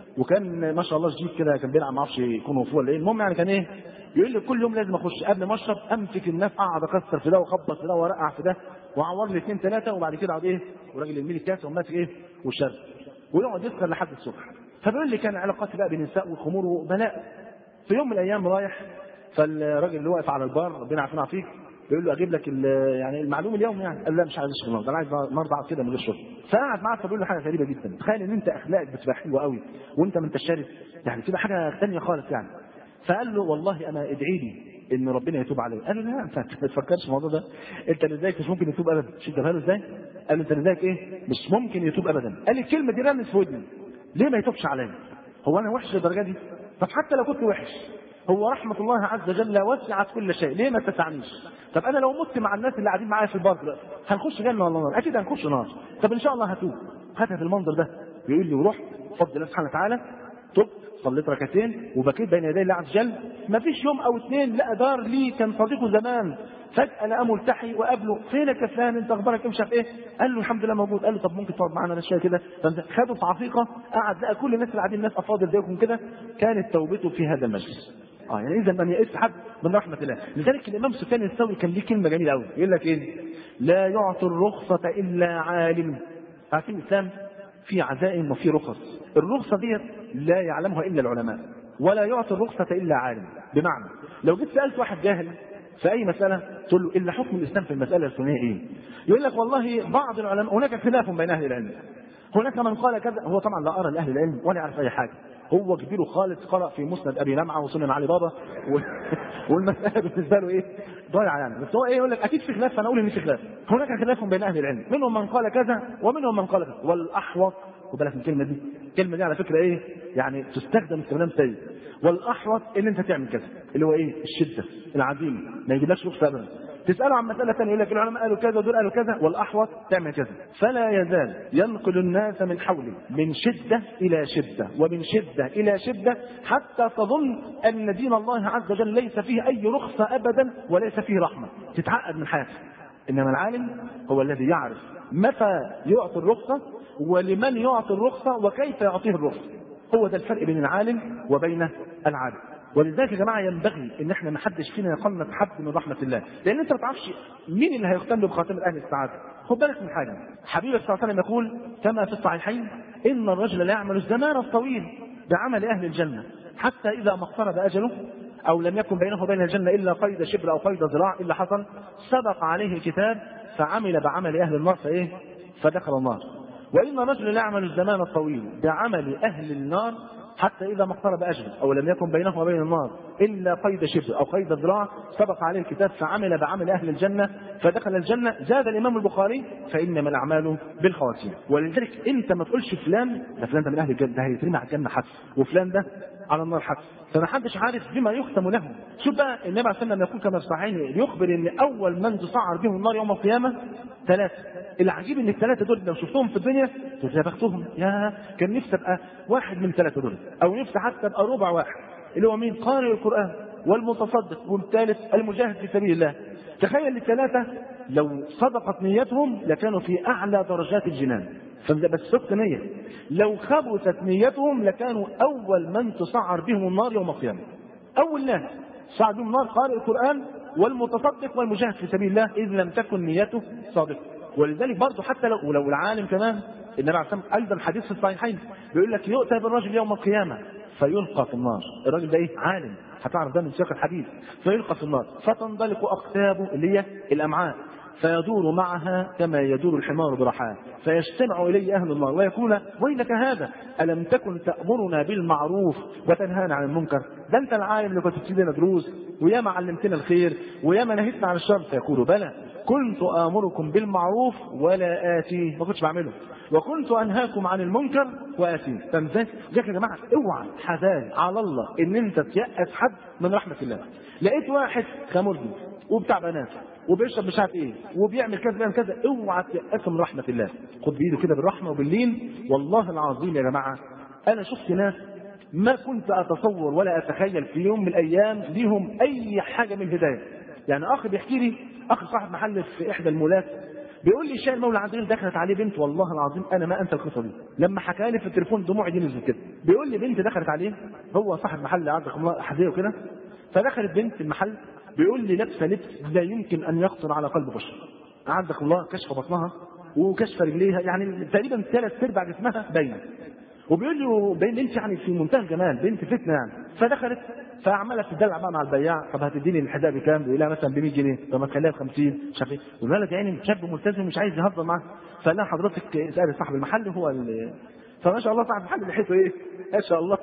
وكان ما شاء الله شديد كده كان بيلعب ما اعرفش يكون وفوه ولا ايه، المهم يعني كان ايه، يقول لي كل يوم لازم اخش قبل ما اشرب امسك الناس اقعد اكسر في ده واخبط في ده وارقع في ده واعور لي اثنين ثلاثه وبعد كده اقعد ايه وراجل يرمي لي الكاس وماسك ايه والشرب ويقعد يسكر لحد الصبح. فبيقول لي كان علاقاتي بقى بالنساء والخمور وبلاء. في يوم من الايام رايح فالراجل اللي واقف على البار ربنا يعافينا فيك بيقول له اجيب لك يعني المعلوم اليوم يعني، قال لا مش عايز اشرب النهارده انا عايز النهارده اقعد كده من غير شرب. فقعد معاه فبيقول له حاجه غريبه جدا، تخيل ان انت اخلاقك بتبقى حلوه قوي وانت ما انت شارب، يعني كده حاجه ثانيه خالص يعني. فقال له والله انا ادعي لي ان ربنا يتوب علي. قال له لا انت ما تفكرش في الموضوع ده، انت اللي زيك مش ممكن يتوب ابدا. شوف جابها له ازاي؟ قال له انت اللي زيك ايه مش ممكن يتوب ابدا. قال لي الكلمه دي رنت في ودني، ليه ما يتوبش عليا؟ هو انا وحش للدرجه دي؟ طب حتى لو كنت وحش هو رحمة الله عز وجل وسعت كل شيء، ليه ما تسعنيش؟ طب أنا لو مت مع الناس اللي قاعدين معايا في البار دلوقتي هنخش جنة ولا نار؟ أكيد هنخش نار. طب إن شاء الله هتوب. خدها في المنظر ده بيقول لي ورحت بفضل الله سبحانه وتعالى تبت صليت ركعتين وبكيت بين يدي الله عز وجل. ما فيش يوم أو اثنين لا دار لي كان صديقه زمان فجأة لقى ملتحي وقابله فينك يا فلان أنت أخبارك مش عارف إيه؟ قال له الحمد لله موجود. قال له طب ممكن تقعد معانا شوية كده؟ خده في عقيقة قعد لقى كل الناس اللي قاعدين ناس أفاضل زيكم كده، كانت توبته في هذا المجلس. اه يعني اذا من يئس حد من رحمه الله. لذلك الامام سفيان الثوري كان ليه كلمه جميله قوي يقول لك ايه؟ لا يعطي الرخصه الا عالم. عارفين الاسلام في عزائم وفي رخص، الرخصه دي لا يعلمها الا العلماء ولا يعطي الرخصه الا عالم. بمعنى لو جيت سالت واحد جاهل في اي مساله تقول له الا حكم الاسلام في المساله الفلانيه ايه؟ يقول لك والله بعض العلماء هناك خلاف بين اهل العلم، هناك من قال كذا. هو طبعا لا ارى لاهل العلم ولا يعرف اي حاجه، هو كبير خالص قرأ في مسند ابي لمعه وسنن علي بابا و... والمساله بالنسبه له ايه؟ ضايعه يعني. بس هو ايه يقول لك اكيد في خلاف، فانا اقول ان في خلاف. هناك خلاف بين اهل العلم، منهم من قال كذا ومنهم من قال كذا. والاحوط خد بالك من الكلمه دي، الكلمه دي على فكره ايه؟ يعني تستخدم استخدام سيء. والاحوط ان انت تعمل كذا اللي هو ايه؟ الشده العزيمه، ما يجيبلكش رخصه ابدا. تساله عن مساله ثانيه يقول لك العلماء قالوا كذا ودول قالوا كذا، والاحوط تعمل كذا. فلا يزال ينقل الناس من حوله من شده الى شده ومن شده الى شده حتى تظن ان دين الله عز وجل ليس فيه اي رخصه ابدا وليس فيه رحمه، تتعقد من حياته. انما العالم هو الذي يعرف متى يعطي الرخصه ولمن يعطي الرخصه وكيف يعطيه الرخصه. هو ده الفرق بين العالم وبين العالم. ولذلك يا جماعه ينبغي ان احنا ما حدش فينا يقنط حد من رحمه الله، لان انت ما تعرفش مين اللي هيختم له بخاتمه اهل السعاده. خد بالك من حاجه، حبيبي صلى الله عليه وسلم يقول كما في الصحيحين ان الرجل لا يعمل الزمان الطويل بعمل اهل الجنه حتى اذا ما اقترب اجله او لم يكن بينه وبين الجنه الا قيد شبر او قيد ذراع الا حصل سبق عليه الكتاب فعمل بعمل اهل النار فايه؟ فدخل النار. وان الرجل لا يعمل الزمان الطويل بعمل اهل النار حتى إذا ما اقترب أجله أو لم يكن بينه وبين النار إلا قيد شبر أو قيد ذراع سبق عليه الكتاب فعمل بعمل أهل الجنة فدخل الجنة. زاد الإمام البخاري فإنما الأعمال بالخواتيم. ولذلك أنت ما تقولش فلان ده فلان ده من أهل الجنة ده هيترمي على الجنة حتى وفلان ده على النار حتى، فما حدش عارف بما يختم له. شوف بقى النبي عليه الصلاة والسلام يقول كما في الصحيحين يخبر ان اول من تسعر بهم النار يوم القيامه ثلاثه. العجيب ان الثلاثه دول لو شفتهم في الدنيا تقول يا بختهم، يا كان نفسي ابقى واحد من الثلاثه دول او نفسي حتى ابقى ربع واحد. اللي هو مين؟ قارئ القران والمتصدق والثالث المجاهد في سبيل الله. تخيل الثلاثه لو صدقت نيتهم لكانوا في اعلى درجات الجنان، بس صدق نية. لو خبثت نيتهم لكانوا أول من تسعر بهم النار يوم القيامة. أول ناس سعر بهم النار قارئ القرآن والمتصدق والمجاهد في سبيل الله إذ لم تكن نيته صادقة. ولذلك برضه حتى لو ولو العالم كمان النبي عليه الصلاة والسلام أيضا حديث في الصحيحين بيقول لك يؤتى بالرجل يوم القيامة فيلقى في النار. الراجل ده ايه؟ عالم، هتعرف ده من سياق الحديث. فيلقى في النار فتنطلق اقتابه اللي هي الامعاء، فيدور معها كما يدور الحمار برحاه، فيجتمع اليه اهل النار ويقول ويلك هذا الم تكن تامرنا بالمعروف وتنهانا عن المنكر؟ ده انت العالم اللي كنت بتدينا دروس وياما علمتنا الخير وياما نهيتنا عن الشر. فيقول بلى كنت امركم بالمعروف ولا اتيه، ما كنتش بعمله، وكنت انهاكم عن المنكر واتيه. فمزاج جاك يا جماعه، اوعى حذار على الله ان انت تيأس حد من رحمه الله. لقيت واحد خمرجي وبتاع بنات وبيشرب مش عارف ايه وبيعمل كذا بيعمل كذا، اوعى تيأس من رحمه الله. خد بايده كده بالرحمه وباللين. والله العظيم يا جماعه انا شفت ناس ما كنت اتصور ولا اتخيل في يوم من الايام ليهم اي حاجه من الهدايه. يعني اخ بيحكي لي، اخ صاحب محل في احدى المولات، بيقول لي شاي المولى عندنا دخلت عليه بنت، والله العظيم انا ما انسى القصه دي. لما حكى لي في التليفون دموعي دي نزلت كده. بيقول لي بنت دخلت عليه، هو صاحب محل عندك الله احذيه وكده، فدخلت بنت المحل، بيقول لي لابسه لبس لا يمكن ان يخطر على قلب بشر. عندك الله كشف بطنها وكشف رجليها، يعني تقريبا ثلاث ارباع جسمها باينه. وبيقول له بين بنت يعني في منتهى الجمال، بنت فتنه يعني. فدخلت فعملت تدلع بقى مع البياع، طب هتديني الحذاء بكام؟ بيقول لها مثلا ب مية جنيه، طب ما تخليها ب خمسين مش عارف ايه. والولد يعني شاب ملتزم مش عايز يهزر معاه، فقال لها حضرتك اسالي صاحب المحل هو ال... فما شاء الله صاحب المحل لحيته ايه؟ ما شاء الله.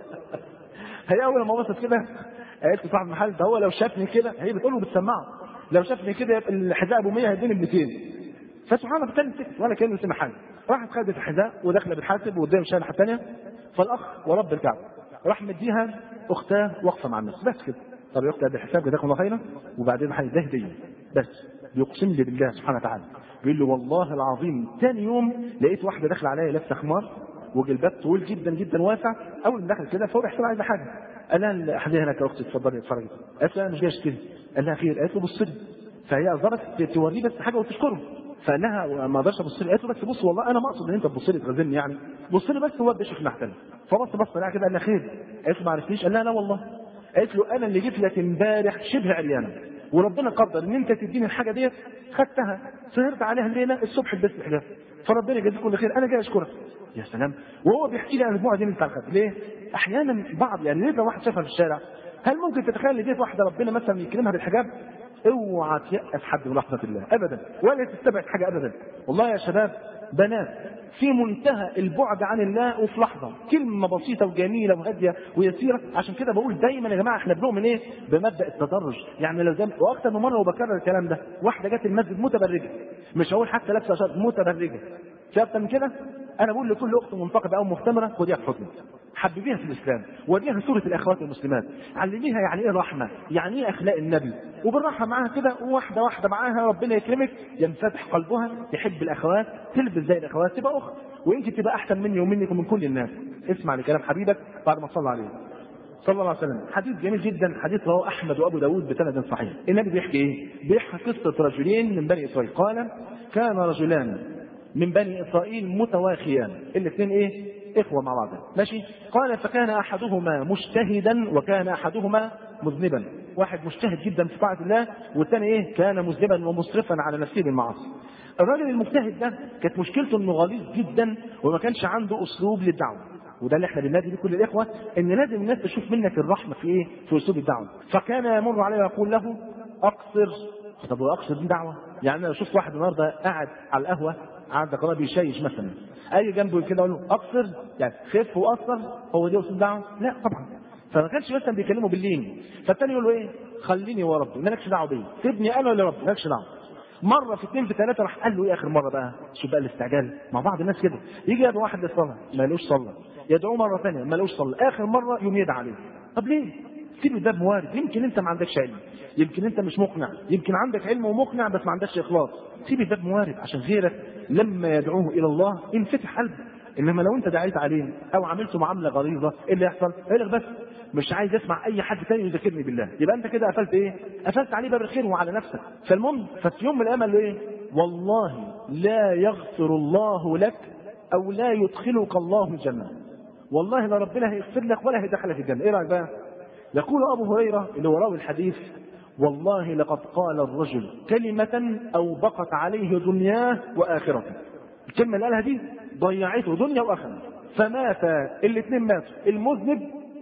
هي اول ما بصت كده قالت له صاحب المحل ده هو لو شافني كده، هي بتقول له بتسمعه، لو شافني كده يبقى الحذاء ابو مية هيديني ب ميتين. فسبحان الله بتكلم سكت ولا كانه سمع حاجه. راحت خدت الحذاء وداخله بتحاسب وقدام شايله حاجه ثانيه. فالاخ ورب الكعبه راح مديها اختها واقفه مع الناس بس كده. طب يا اختي قد الحساب جزاكم الله خيرا، وبعدين ده هديه بس. بيقسم لي بالله سبحانه وتعالى، بيقول له والله العظيم ثاني يوم لقيت واحده داخله عليا لابسه خمار وجلباب طويل جدا جدا واسع. اول ما دخلت كده فهو بيحسب عايزه حاجه، قال لها الاحذيه هناك يا اختي اتفضلي اتفرجي. قالت له انا مش جاي اشتري. قال لها خير؟ قالت له بص لي. فهي قدرت توريه بس حاجه وتشكره، فقال لها ما اقدرش ابص لي. قالت له بس بص والله انا ما اقصد ان انت تبص لي تغزلني يعني، بص لي بس هو بيشوف ناحيه. فبص بص لها كده قال لها خير؟ قالت له ما عرفتنيش. قال لها لا والله. قالت له انا اللي جيت لك امبارح شبه عريانه وربنا قدر ان انت تديني الحاجه ديت، خدتها سهرت عليها الليله الصبح لبست الحجاب، فربنا يجازيك كل خير، انا جاي اشكرك. يا سلام. وهو بيحكي لي عن المجموعه دي من بتاع الخير. ليه؟ احيانا بعض يعني ليه لو واحد شافها في الشارع، هل ممكن تتخيل ان ديت واحده ربنا مثلا يكرمها بالحجاب؟ اوعى تيأس حد من رحمه الله ابدا، ولا تستبعد حاجه ابدا. والله يا شباب بنات في منتهى البعد عن الله وفي لحظه كلمه بسيطه وجميله وهاديه ويسيره. عشان كده بقول دايما يا جماعه احنا بنؤمن ايه؟ بمبدا التدرج. يعني لو زي واكثر من مره وبكرر الكلام ده، واحده جت المسجد متبرجه، مش هقول حتى لابسه شرط، متبرجه، شايفه من كده. انا بقول لكل اخت منتقبه او مختمره خديها في حضنك، حببيها في الاسلام، وديها سوره الاخوات المسلمات، علميها يعني ايه رحمه، يعني ايه اخلاق النبي، وبالراحه معاها كده واحده واحده معاها ربنا يكرمك ينفتح قلبها تحب الاخوات، تلبس زي الاخوات، تبقى اخت، ويمكن تبقى احسن مني ومنك ومن كل الناس. اسمع لكلام حبيبك بعد ما تصلى عليه صلى الله عليه وسلم. حديث جميل جدا، حديث رواه احمد وابو داود بسند صحيح. النبي بيحكي ايه؟ بيحكي قصه رجلين من بني اسرائيل. قال كان رجلان من بني اسرائيل متواخيان، الاثنين ايه؟ اخوه مع بعض ماشي. قال فكان احدهما مجتهدا وكان احدهما مذنبا. واحد مجتهد جدا في طاعه الله والثاني ايه؟ كان مذنبا ومسرفا على نفسه بالمعاصي. الراجل المجتهد ده كانت مشكلته انه غليظ جدا وما كانش عنده اسلوب للدعوه، وده اللي احنا بننادي بيه كل الاخوه ان لازم الناس تشوف منك الرحمه في ايه؟ في اسلوب الدعوه. فكان يمر عليه ويقول له اقصر. طب واقصر دي دعوه؟ يعني انا لو شفت واحد النهارده قاعد على القهوه قاعد قرا بيشيش مثلا، اي جنبه كده اقول له اقصر، يعني خف وقصر، هو دي اسلوب دعوه؟ لا طبعا. فما كانش مثلا بيكلمه باللين. فالتاني يقول له ايه؟ خليني ورا ربي مالكش دعوه بيا، سيبني انا ولا ربي مالكش دعوه. مره في اثنين في ثلاثه راح قال له ايه اخر مره بقى؟ شوف بقى الاستعجال مع بعض الناس كده، يجي يدعو واحد للصلاه مالوش صلاه، يدعوه مره ثانيه مالوش صلاه، اخر مره يوم يدعى عليه. طب ليه؟ سيب الباب موارد، يمكن انت ما عندكش علم، يمكن انت مش مقنع، يمكن عندك علم ومقنع بس ما عندكش اخلاص. سيب الباب موارد عشان غيرك لما يدعوه الى الله ينفتح قلبه. انما لو انت دعيت عليه او عملته معامله غليظه ايه اللي يحصل؟ يقول لك بس مش عايز اسمع اي حد تاني يذكرني بالله، يبقى انت كده قفلت ايه؟ قفلت عليه باب الخير وعلى نفسك. فالمهم ففي يوم من الايام قال له ايه؟ والله لا يغفر الله لك او لا يدخلك الله الجنه. والله لا ربنا هيغفر لك ولا هيدخلك الجنه. ايه رايك بقى؟ يقول ابو هريره اللي هو راوي الحديث والله لقد قال الرجل كلمه اوبقت عليه دنياه واخرته. الكلمه اللي قالها دي ضيعته دنيا واخره، فمات الاثنين ماتوا، المذنب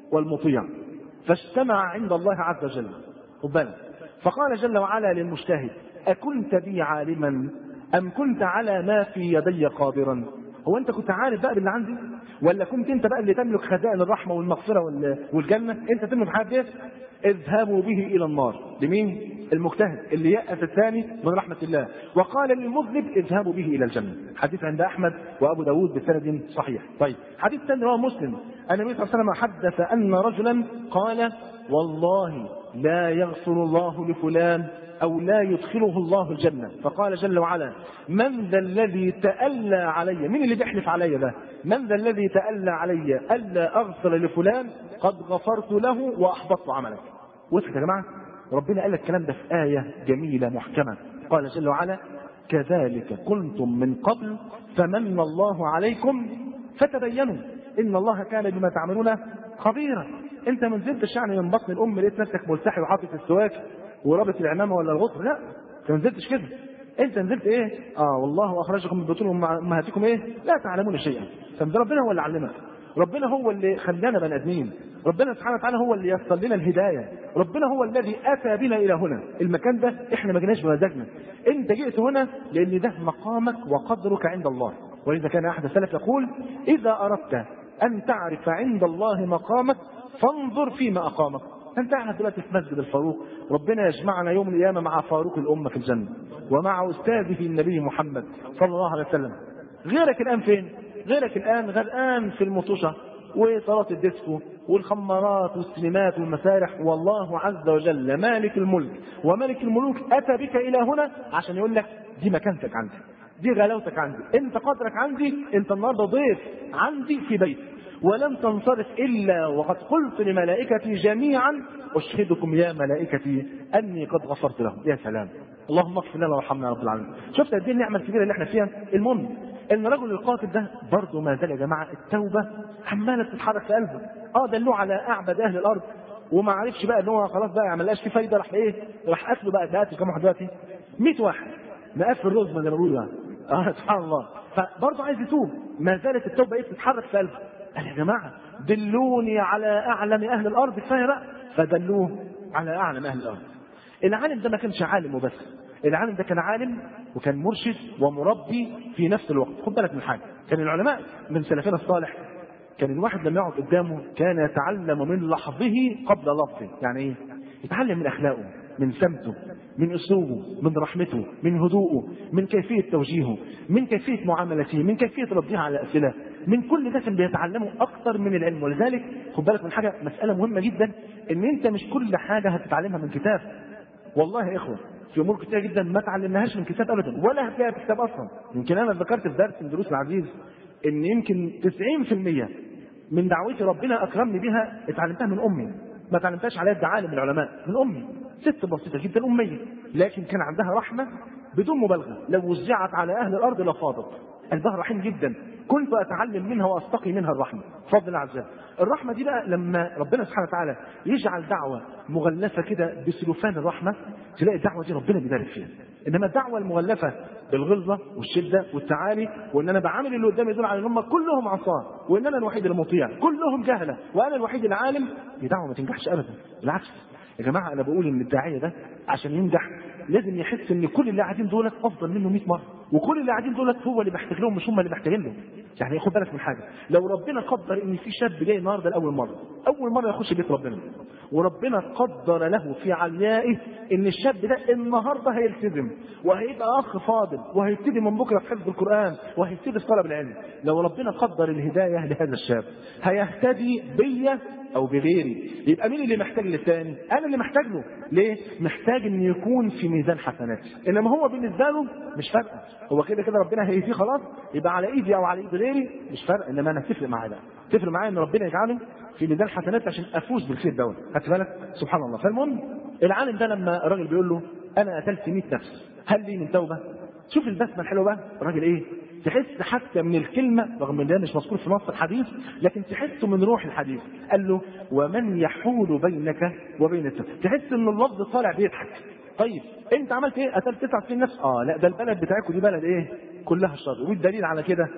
والمطيع، فاجتمع عند الله عز وجل. خد بالك، فقال جل وعلا للمجتهد: أكنت بي عالما أم كنت على ما في يدي قادرا؟ هو أنت كنت عارف بقى باللي عندي، ولا كنت أنت بقى اللي تملك خزائن الرحمة والمغفرة والجنة؟ أنت تملك حاجة؟ اذهبوا به إلى النار. لمين؟ المجتهد اللي يأس الثاني من رحمة الله. وقال للمذنب: اذهبوا به إلى الجنة. حديث عند أحمد وأبو داود بسند صحيح. طيب، حديث ثاني رواه مسلم أن النبي صلى الله عليه وسلم حدث أن رجلا قال: والله لا يغفر الله لفلان أو لا يدخله الله الجنة. فقال جل وعلا: من ذا الذي تألى علي؟ مين اللي بيحلف علي ده؟ من ذا الذي تألى علي ألا أغفر لفلان؟ قد غفرت له وأحبطت عملك. وصلت يا جماعة؟ ربنا قال الكلام ده في آية جميلة محكمة. قال جل وعلا: كذلك كنتم من قبل فمن الله عليكم فتبينوا إن الله كان بما تعملون خبيرا. أنت ما نزلتش يعني من بطن الأم لقيت نفسك ملتحي وحاطط السواك ورابط العمامة ولا الغطر، لا، أنت ما نزلتش كده. أنت نزلت إيه؟ آه والله أخرجكم من بطون أمهاتكم إيه؟ لا تعلمون شيئا. فربنا هو اللي علمك، ربنا هو اللي خلانا بني آدمين، ربنا سبحانه وتعالى هو اللي يصل لنا الهداية، ربنا هو الذي أتى بنا إلى هنا. المكان ده إحنا ما جيناش بمزاجنا، أنت جئت هنا لأن ده مقامك وقدرك عند الله. ولذا كان أحد السلف يقول: إذا أردت أن تعرف عند الله مقامك فانظر فيما أقامك. أنت قاعد دلوقتي في مسجد الفاروق، ربنا يجمعنا يوم القيامة مع فاروق الأمة في الجنة ومع أستاذه النبي محمد صلى الله عليه وسلم. غيرك الآن فين؟ غيرك الآن غرقان في المطوشة وصلاة الديسكو والخمارات والسينمات والمسارح. والله عز وجل مالك الملك وملك الملوك أتى بك إلى هنا عشان يقول لك: دي مكانتك عندي، دي غلاوتك عندي، انت قدرك عندي، انت النهارده ضيف عندي في بيتي، ولن تنصرف الا وقد قلت لملائكتي جميعا: اشهدكم يا ملائكتي اني قد غفرت لهم. يا سلام، اللهم اغفر لنا وارحمنا يا رب العالمين. شفت قد ايه النعمه الكبيره اللي احنا فيها؟ المهم ان رجل القاتل ده برضه ما زال يا جماعه التوبه عماله تتحرك في قلبه. اه دلوه على اعبد اهل الارض وما عرفش بقى ان هو خلاص بقى ما لقاش فيه فايده، راح ايه؟ راح قتله بقى. ده قتل كام واحد دلوقتي؟ مية واحد، مقفل الرز زي ما بيقولوا يعني. اه سبحان الله. فبرضه عايز يتوب، ما زالت التوبه ايه؟ بتتحرك في قلبه. قال: يا جماعه دلوني على اعلم اهل الارض. كفايه بقى. فدلوه على اعلم اهل الارض. العالم ده ما كانش عالم وبس، العالم ده كان عالم وكان مرشد ومربي في نفس الوقت. خد بالك من حاجه، كان العلماء من سلفنا الصالح كان الواحد لما يقعد قدامه كان يتعلم من لحظه قبل لفظه. يعني ايه؟ يتعلم من اخلاقه، من سمته، من اسلوبه، من رحمته، من هدوءه، من كيفيه توجيهه، من كيفيه معاملته، من كيفيه ردها على الاسئله. من كل ده كان بيتعلمه اكثر من العلم. ولذلك خد بالك من حاجه، مساله مهمه جدا، ان انت مش كل حاجه هتتعلمها من كتاب. والله يا اخوه في امور كتير جدا ما تعلمناهاش من كتاب ابدا، ولا هتلاقيها في كتاب اصلا. يمكن انا ذكرت في درس من دروس العزيز ان يمكن تسعين في المية من دعوتي ربنا اكرمني بها اتعلمتها من امي، ما تعلمتهاش على يد عالم العلماء، من امي. ست بسيطه جدا اميه، لكن كان عندها رحمه بدون مبالغه، لو وزعت على اهل الارض لفاضت. قلبها رحيم جدا، كنت اتعلم منها واستقي منها الرحمه بفضل الله عز وجل. الرحمه دي بقى لما ربنا سبحانه وتعالى يجعل دعوه مغلفه كده بسلوفان الرحمه، تلاقي الدعوه دي ربنا بيبارك فيها. انما الدعوه المغلفه بالغلظه والشده والتعالي، وان انا بعامل اللي قدامي دول على ان هم كلهم عصاه وان انا الوحيد المطيع، كلهم جهله وانا الوحيد العالم، دي دعوه ما تنجحش ابدا. بالعكس يا جماعه، انا بقول ان الداعيه ده عشان ينجح لازم يحس ان كل اللي قاعدين دولت افضل منه مية مره، وكل اللي قاعدين دولت هو اللي محتاج لهم مش هم اللي محتاجين له. يعني خد بالك من حاجه، لو ربنا قدر ان في شاب جاي النهارده لاول مره، اول مره يخش بيت ربنا، وربنا قدر له في عليائه ان الشاب ده النهارده هيلتزم وهيبقى اخ فاضل وهيبتدي من بكره في حفظ القران وهيبتدي في طلب العلم، لو ربنا قدر الهدايه لهذا الشاب هيهتدي بيا او بغيري، يبقى مين اللي محتاج للثاني؟ انا اللي محتاج له. ليه؟ محتاج ان يكون في ميزان حسناتي. انما هو بالنسبه له مش فارقه، هو كده كده ربنا هيهديه خلاص، يبقى على ايدي او على ايد غيري مش فارقه. انما انا تفرق معايا بقى، تفرق معايا ان ربنا يجعله في ميزان حسناتي عشان افوز بالخير دوت. خدت بالك؟ سبحان الله. فالمهم العالم ده لما الراجل بيقول له انا قتلت مية نفس، هل لي من توبه؟ شوف البسمه الحلوه بقى، الراجل ايه؟ تحس حتى من الكلمة، رغم ان ده مش مذكور في نص الحديث، لكن تحسه من روح الحديث. قال له ومن يحول بينك وبين التوبة. تحس ان اللفظ طالع بيضحك. طيب انت عملت ايه؟ قتلت تسعة وتسعين نفس؟ اه لا، ده البلد بتاعكم دي بلد ايه؟ كلها شر. والدليل على كده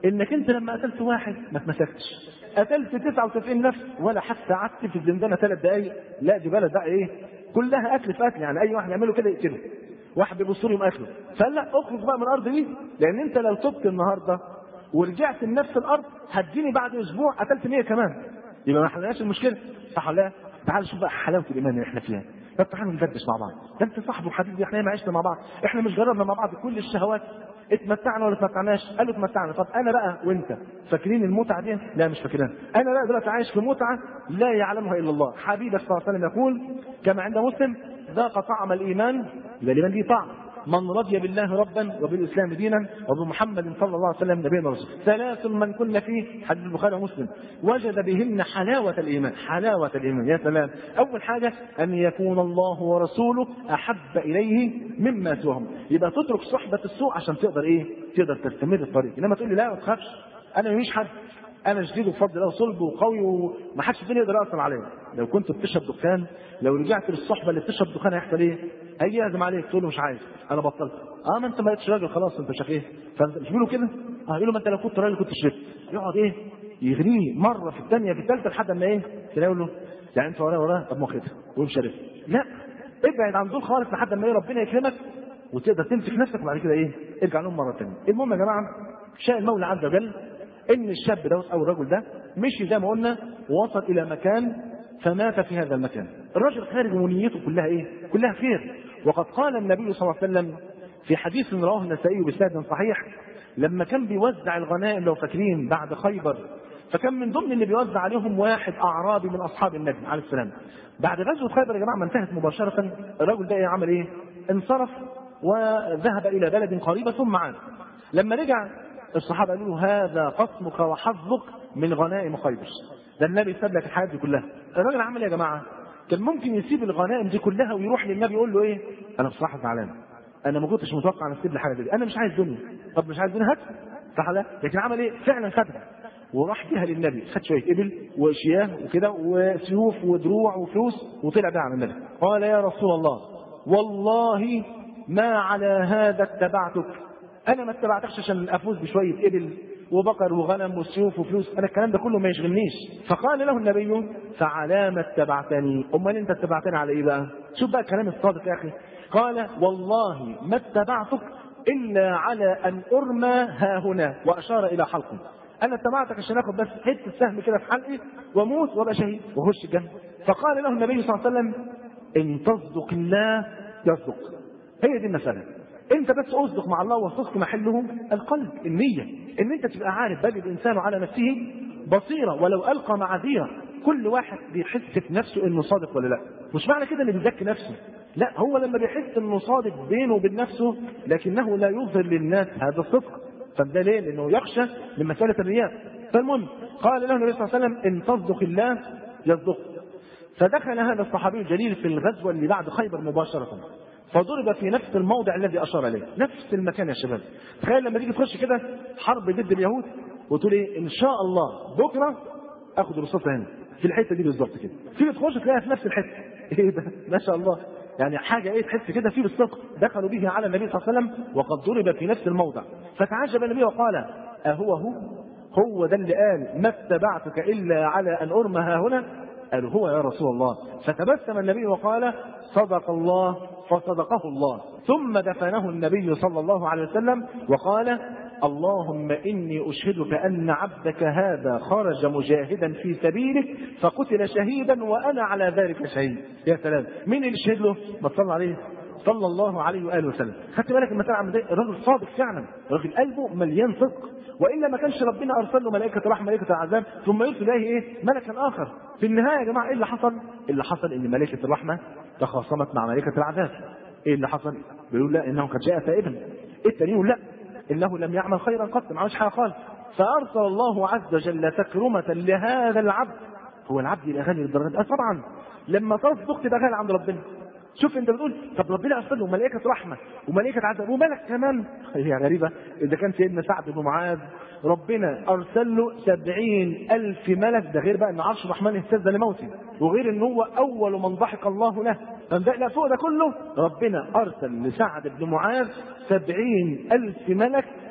انك انت لما قتلت واحد ما اتمسكتش، قتلت تسعة وتسعين نفس ولا حتى قعدت في الزنزانه ثلاث دقائق، لا دي بلد بقى ايه كلها قتل في قتل، يعني اي واحد يعمله كده يقتله، واحد بيبص له يقوم قتله. فلا اخرج بقى من الارض دي، لان انت لو تبت النهارده ورجعت لنفس الارض هتجيني بعد اسبوع قتلت مية كمان، يبقى ما حلناش المشكله، صح ولا لا؟ تعال شوف بقى حلاوه الايمان اللي احنا فيها. طب تعالوا ندردش مع بعض، ده انت صاحبي وحبيبي، احنا ما عشنا مع بعض، احنا مش جربنا مع بعض كل الشهوات، اتمتعنا ولا اتمتعناش؟ قالوا اتمتعنا. طب انا بقى وانت فاكرين المتعه دي؟ لا مش فاكرينها. انا بقى دلوقتي عايش في متعه لا يعلمها الا الله. حبيبك صلى الله عليه وسلم يقول كما عند مسلم: ذاق طعم الايمان، يبقى الايمان ليه طعم، من رضي بالله ربا وبالاسلام دينا وبمحمد صلى الله عليه وسلم نبينا ورسولا. ثلاث من كن فيه، حديث البخاري ومسلم، وجد بهن حلاوه الايمان. حلاوه الايمان يا سلام. اول حاجه ان يكون الله ورسوله احب اليه مما سواهم، يبقى تترك صحبه السوء عشان تقدر ايه؟ تقدر تستمر الطريق. انما تقول لي لا ما تخافش، انا مش حد، انا شديد وبفضل الله وصلب وقوي وما حدش الدنيا يقدر ياثر عليا. لو كنت بتشرب دخان، لو رجعت للصحبه اللي بتشرب دخان هيحصل ايه؟ هيجي يهزم عليك تقول له مش عايز انا بطلت. اه ما انت ما بقتش راجل خلاص، انت شاف ايه؟ فمش بيقولوا كده؟ اه يقولوا ما انت لو كنت راجل كنت شربت. يقعد ايه؟ يغريه مره في الثانيه في الثالثه لحد ما ايه؟ تلاقي له يعني انت وراه وراه طب ما خدها ومش عارف. لا ابعد عن دول خالص لحد ما ايه ربنا يكرمك وتقدر تمسك نفسك، وبعد كده ايه؟ ارجع لهم مره ثانيه. المهم يا جماعه شاء المولى عز وجل ان الشاب دوت او الرجل ده مشي زي ما قلنا ووصل الى مكان فمات في هذا المكان. الرجل خارج ونيته كلها ايه؟ كلها خير. وقد قال النبي صلى الله عليه وسلم في حديث رواه النسائي بسند صحيح لما كان بيوزع الغنائم لو فاكرين بعد خيبر، فكان من ضمن اللي بيوزع عليهم واحد اعرابي من اصحاب النبي عليه السلام. بعد غزوه خيبر يا جماعه ما انتهت مباشره، الرجل ده عمل ايه؟ انصرف وذهب الى بلد قريبه ثم عاد. لما رجع الصحابه قالوا له هذا قسمك وحظك من غنائم خيبر، ده النبي ساب لك الحاجات دي كلها. الراجل عمل ايه يا جماعه؟ كان ممكن يسيب الغنائم دي كلها ويروح للنبي يقول له ايه؟ انا بصراحه زعلان، انا ما كنتش متوقع ان اسيب لي حاجه دي، انا مش عايز دنيا. طب مش عايز دنيا هات، صح لا؟ لكن عمل ايه؟ فعلا خدها وراح بيها للنبي، خد شويه ابل وشياه وكده وسيوف ودروع وفلوس وطلع بيها على النبي. قال يا رسول الله والله ما على هذا اتبعتك، انا ما اتبعتكش عشان افوز بشويه ابل وبقر وغنم وسيوف وفلوس، انا الكلام ده كله ما يشغلنيش. فقال له النبي فعلى ما اتبعتني؟ امال انت اتبعتني على ايه بقى؟ شوف بقى الكلام الصادق يا اخي. قال والله ما اتبعتك الا على ان ارمى ها هنا، واشار الى حلقه. انا اتبعتك عشان اخد بس حته سهم كده في حلقي واموت وابقى شهيد واخش الجنه. فقال له النبي صلى الله عليه وسلم ان تصدق الله يصدق. هي دي المساله، انت بس اصدق مع الله، والصدق محله القلب، النيه، ان انت تبقى عارف بل الانسان على نفسه بصيره ولو القى معاذيره. كل واحد بيحس في نفسه انه صادق ولا لا، مش معنى كده انه بيزكي نفسه، لا هو لما بيحس انه صادق بينه وبين نفسه لكنه لا يظهر للناس هذا الصدق. فده ليه؟ لانه يخشى من مساله الرياء. فالمهم قال له النبي صلى الله عليه وسلم ان تصدق الله يصدق. فدخل هذا الصحابي الجليل في الغزوه اللي بعد خيبر مباشره، فضرب في نفس الموضع الذي اشار اليه، نفس المكان يا شباب. تخيل لما تيجي تخش كده حرب ضد اليهود وتقول ايه؟ ان شاء الله بكره اخد رصاصه هنا في الحته دي بالظبط كده، تيجي تخش تلاقيها في نفس الحته. ايه ده؟ ما شاء الله، يعني حاجه ايه تحس كده فيه بالصدق. دخلوا به على النبي صلى الله عليه وسلم وقد ضرب في نفس الموضع، فتعجب النبي وقال اهو هو هو ده اللي قال ما اتبعتك الا على ان ارمى ها هنا؟ قالوا هو يا رسول الله. فتبسم النبي وقال صدق الله فصدقه الله. ثم دفنه النبي صلى الله عليه وسلم وقال اللهم إني أشهدك أن عبدك هذا خرج مجاهدا في سبيلك فقتل شهيدا وأنا على ذلك شهيد. يا سلام، مين اللي شهد له؟ ما تصلى عليه صلى الله عليه وآله وسلم. خدت بالك المسألة عن الرجل صادق فعلا، الرجل قلبه مليان صدق، وإلا ما كانش ربنا أرسل له ملائكة الرحمة ملائكة العذاب ثم يرسل إليه إيه؟ ملكا آخر. في النهاية يا جماعة إيه اللي حصل؟ اللي حصل إن ملائكة الرحمة تخاصمت مع ملائكة العذاب. إيه اللي حصل؟ بيقول لا إنه قد جاء تائبا. التاني يقول لا إنه لم يعمل خيرا قط، ما عملش حاجة خالص. فأرسل الله عز وجل تكرمة لهذا العبد. هو العبد يبقى غني للدرجة دي؟ طبعا لما تصدق تبقى غني عند ربنا. شوف انت بتقول طب ربنا ارسل له ملائكه رحمه وملائكه عذاب وملك كمان، هي غريبه. اذا كان سيدنا سعد بن معاذ ربنا ارسل له سبعين الف ملك، ده غير بقى ان عرش الرحمن اهتز لموته، وغير ان هو اول من ضحك الله له. فده فوق ده كله ربنا ارسل لسعد بن معاذ سبعين الف ملك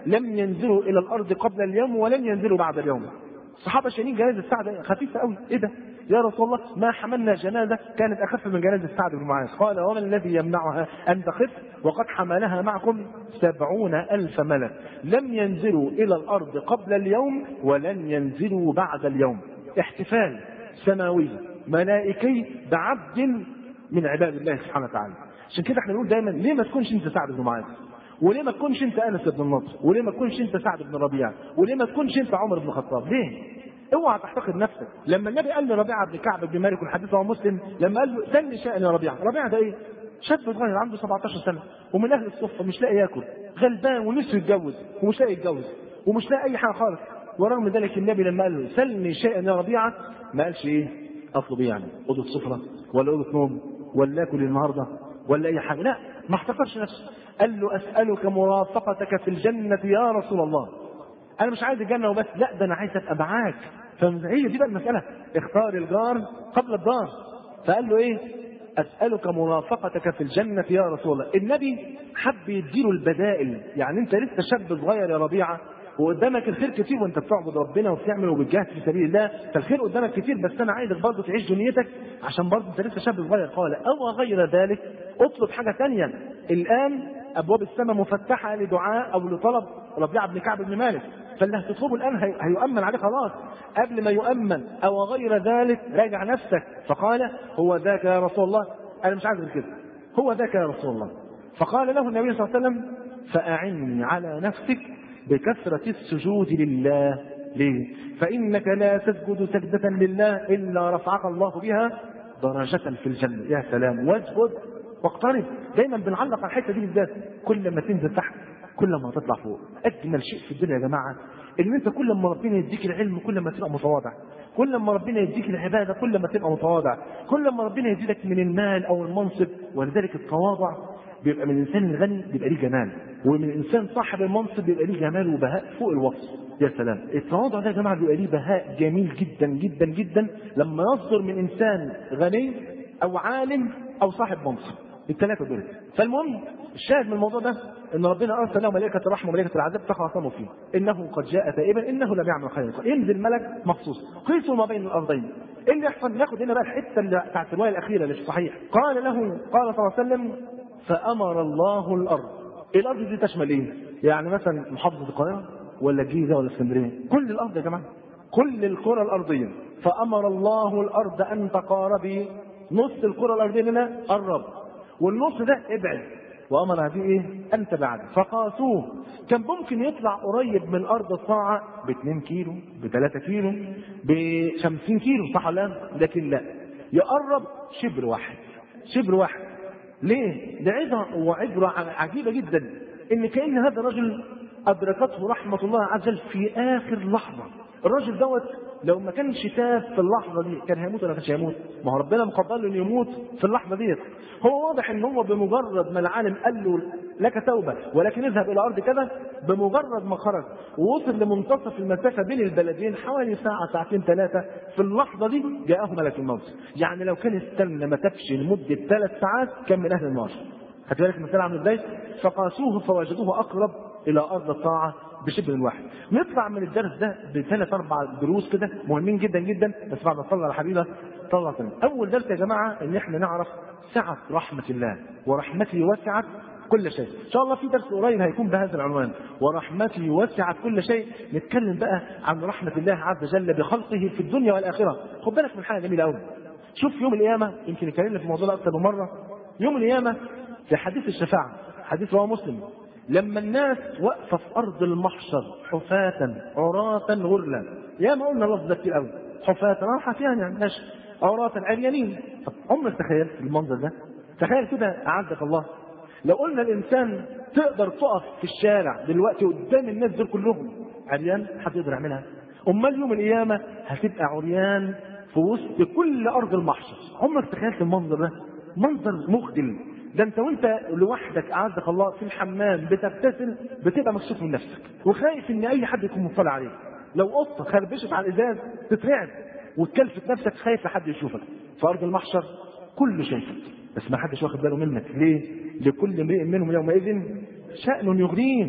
لم ينزلوا إلى الأرض قبل اليوم ولن ينزلوا بعد اليوم. الصحابة شايلين جنازة سعد خفيفة قوي، إيه ده؟ يا رسول الله ما حملنا جنازة كانت أخف من جنازة سعد بن معاذ. قال وما الذي يمنعها أن تخف وقد حملها معكم سبعون ألف ملك لم ينزلوا إلى الأرض قبل اليوم ولن ينزلوا بعد اليوم. احتفال سماوي ملائكي بعبد من عباد الله سبحانه وتعالى. عشان كده احنا بنقول دايما ليه ما تكونش انت سعد بن معاذ، وليه ما تكونش انت انس بن النضر، وليه ما تكونش انت سعد بن ربيعه، وليه ما تكونش انت عمر بن الخطاب؟ ليه؟ اوعى تحتقر نفسك. لما النبي قال لربيعه بن كعب بن مالك والحديث رواه مسلم، لما قال له سل شأن يا ربيعه، ربيعه ده ايه؟ شاب صغير عنده سبعتاشر سنه ومن اهل الصفه، مش لاقي ياكل، غلبان ونفسه يتجوز ومش لاقي يتجوز ومش لاقي اي حاجه خالص. ورغم ذلك النبي لما قال له سلني شيئا يا ربيعه ما قالش ايه؟ اطلب ايه يعني؟ اوضه سفره ولا اوضه نوم ولا اكل النهارده ولا اي حاجه، لا ما احتقرش نفسه. قال له اسالك مرافقتك في الجنه يا رسول الله. انا مش عايز الجنه وبس، لا ده انا عايز ابقى معاك. فهي دي بقى المساله، اختار الجار قبل الدار. فقال له ايه؟ اسالك مرافقتك في الجنه يا رسول الله. النبي حب يديله البدائل، يعني انت لسه شاب صغير يا ربيعه وقدامك الخير كتير وانت بتعبد ربنا وبتعمل وبتجاهد في سبيل الله، فالخير قدامك كتير، بس انا عايزك برضه تعيش دنيتك عشان برضه انت لسه شاب صغير. قال او غير ذلك اطلب حاجه ثانيه. الان ابواب السماء مفتحه لدعاء او لطلب ربيعه بن كعب بن مالك، فاللي هتطلبه الان هي... هيؤمن عليه خلاص. قبل ما يؤمن او غير ذلك راجع نفسك. فقال هو ذاك يا رسول الله. انا مش عايز غير كده، هو ذاك يا رسول الله. فقال له النبي صلى الله عليه وسلم فاعني على نفسك بكثرة السجود لله. ليه؟ فإنك لا تسجد سجدة لله إلا رفعك الله بها درجة في الجنة. يا سلام، واسجد واقترب. دايما بنعلق على الحتة دي بالذات، كل ما تنزل تحت كل ما تطلع فوق. أجمل شيء في الدنيا يا جماعة إن أنت كل ما ربنا يديك العلم كل ما تبقى متواضع، كل ما ربنا يديك العبادة كل ما تبقى متواضع، كل ما ربنا يزيدك من المال أو المنصب. ولذلك التواضع بيبقى من الانسان الغني بيبقى ليه جمال، ومن الانسان صاحب المنصب بيبقى ليه جمال وبهاء فوق الوصف. يا سلام، التواضع ده يا جماعه بيبقى ليه بهاء جميل جدا جدا جدا لما يصدر من انسان غني او عالم او صاحب منصب، الثلاثه دول. فالمهم الشاهد من الموضوع ده ان ربنا ارسل له ملائكه الرحمه وملائكه العذاب تخاصموا فيه، انه قد جاء تائبا انه لم يعمل خيرا. ينزل ملك مخصوص قيسوا ما بين الارضين. ايه اللي يحصل؟ ناخد هنا بقى الحته اللي بتاعت الروايه الاخيره اللي في الصحيح. قال له قال صلى الله عليه وسلم فأمر الله الأرض. الأرض دي تشمل إيه؟ يعني مثلا محافظة القاهرة ولا الجيزة ولا اسكندرية؟ كل الأرض يا جماعة، كل الكرة الأرضية. فأمر الله الأرض أن تقاربي، نص الكرة الأرضية هنا قرب والنص ده ابعد، وأمر هذه إيه؟ أن تبعد. فقاسوه، كان ممكن يطلع قريب من الأرض الطاعة ب اتنين كيلو ب تلاتة كيلو ب خمسين كيلو، صح ولا لا؟ لكن لا، يقرب شبر واحد، شبر واحد. ليه؟ ده عظة وعبرة عجيبة جدا، ان كأن هذا الرجل ادركته رحمة الله عز وجل في اخر لحظة. الراجل دوت لو ما كانش تاب في اللحظة دي كان هيموت ولا كانش هيموت؟ ما هو ربنا مقدر له انه يموت في اللحظة ديت. هو واضح ان هو بمجرد ما العالم قال له لك توبة ولكن اذهب الى ارض كذا، بمجرد ما خرج ووصل لمنتصف المسافة بين البلدين حوالي ساعة ساعتين ثلاثة، في اللحظة دي جاءه ملك الموت. يعني لو كان استنى ما تبش لمدة ثلاث ساعات كان من اهل النار. خدت بالك المسألة عامل ازاي؟ فقاسوه فوجدوه اقرب الى ارض الطاعة بشبر واحد. نطلع من الدرس ده بثلاث اربع دروس كده مهمين جدا جدا، بس بعد ما صلى على حبيبه صلى الله عليه وسلم. اول درس يا جماعه ان احنا نعرف سعه رحمه الله، ورحمته وسعت كل شيء. ان شاء الله في درس قريب هيكون بهذا العنوان، ورحمته وسعت كل شيء. نتكلم بقى عن رحمه الله عز وجل بخلقه في الدنيا والاخره. خد بالك من حاجه جميله قوي. شوف يوم القيامه، يمكن اتكلمنا في الموضوع ده اكثر من مره. يوم القيامه في حديث الشفاعه، حديث رواه مسلم، لما الناس واقفه في ارض المحشر حفاة عراة غرلا. يا ما قلنا اللفظ ده كتير قوي، حفاة راحة يعني يعني ماشي، عراة عريانين. طب عمرك تخيلت المنظر ده؟ تخيل كده اعزك الله لو قلنا الانسان تقدر تقف في الشارع دلوقتي قدام الناس دول كلهم عريان، حد يقدر يعملها؟ امال يوم القيامه هتبقى عريان في وسط كل ارض المحشر. عمرك تخيلت المنظر ده؟ منظر مخجل. ده انت وانت لوحدك اعزك الله في الحمام بتغتسل بتبقى مكسوف من نفسك وخايف ان اي حد يكون مطلع عليك. لو قطه خربشت على الازاز تترعب وتكلفت نفسك خايف لحد يشوفك. في ارض المحشر كله شايفك بس ما حدش واخد باله منك. ليه؟ لكل امرئ منهم يومئذ شأن يغنيه.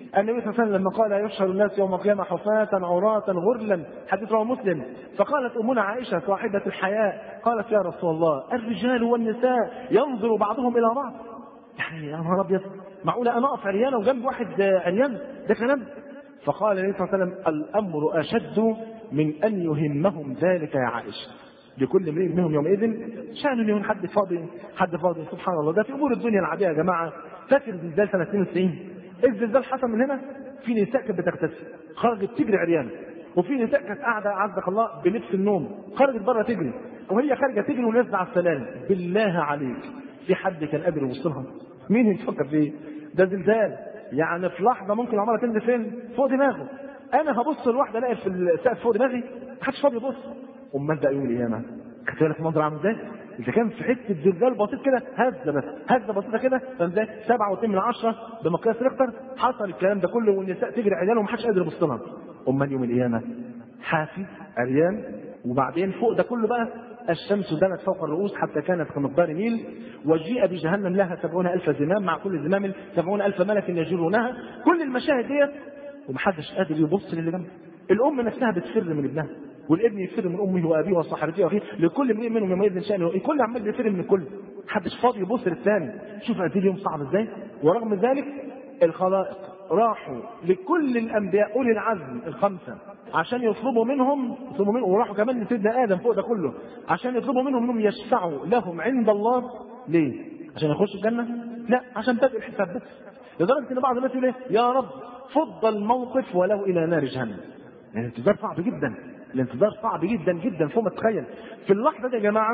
النبي صلى الله عليه وسلم لما قال يحشر الناس يوم القيامة حفاة عراة غرلا، حديث رواه مسلم، فقالت أمنا عائشة صاحبة الحياء قالت يا رسول الله الرجال والنساء ينظر بعضهم إلى بعض، يعني يا نهار أبيض معقولة أنا أقف عريانة وجنب واحد عريان؟ ده كلام. فقال النبي صلى الله عليه وسلم الأمر أشد من أن يهمهم ذلك يا عائشة، لكل امرئ منهم يومئذ شأن يكون حد فاضي حد فاضي. سبحان الله، ده في امور الدنيا العاديه يا جماعه. فاكر زلزال سنه اثنين وتسعين؟ الزلزال حصل من هنا، في نساء كانت بتغتسل خرجت تجري عريانه، وفي نساء كانت قاعده عزك الله بلبس النوم خرجت بره تجري، وهي خارجه تجري ونازله على السلالم. بالله عليك في حد كان قادر يوصلها؟ مين يفكر فيه؟ ده زلزال يعني في لحظه ممكن العماره تنزل فين؟ فوق دماغه. انا هبص لواحده الاقي في السقف فوق دماغي، محدش فاضي يبص. امال ده يوم القيامه خدت بالك المنظر عامل ازاي؟ اذا كان في حته زلزال بسيط كده هزه بس هزه بسيطه كده فاهم ازاي؟ سبعة واتنين من عشرة بمقياس ريختر حصل الكلام ده كله والنساء تجري عيال ومحدش قادر يبص لها. امال يوم القيامه حافي عريان، وبعدين فوق ده كله بقى الشمس دنت فوق الرؤوس حتى كانت كمقدار ميل، وجيء بجهنم لها سبعون ألف زمام مع كل زمام سبعون ألف ملك يجرونها. كل المشاهد ديت ومحدش قادر يبص للي جنبه. الام نفسها بتفر من ابنها، والابن يفر من امه وابيه وصاحبته واخيه، لكل امرئ منهم يومئذ شأنه، الكل عمال بيفر من الكل، محدش فاضي يبص للثاني. شوف قد ايه اليوم صعب ازاي. ورغم ذلك الخلائق راحوا لكل الانبياء اولي العزم الخمسه عشان يطلبوا منهم يطلبوا منهم وراحوا كمان لسيدنا ادم فوق ده كله عشان يطلبوا منهم انهم يشفعوا لهم عند الله. ليه؟ عشان يخشوا الجنه؟ لا، عشان بدء الحساب بس. لدرجه ان بعض الناس يقول ايه؟ يا رب فض الموقف ولو الى نار جهنم. يعني الانتظار صعب جدا، الانتظار صعب جدا جدا فوق ما تتخيل. في اللحظه دي يا جماعه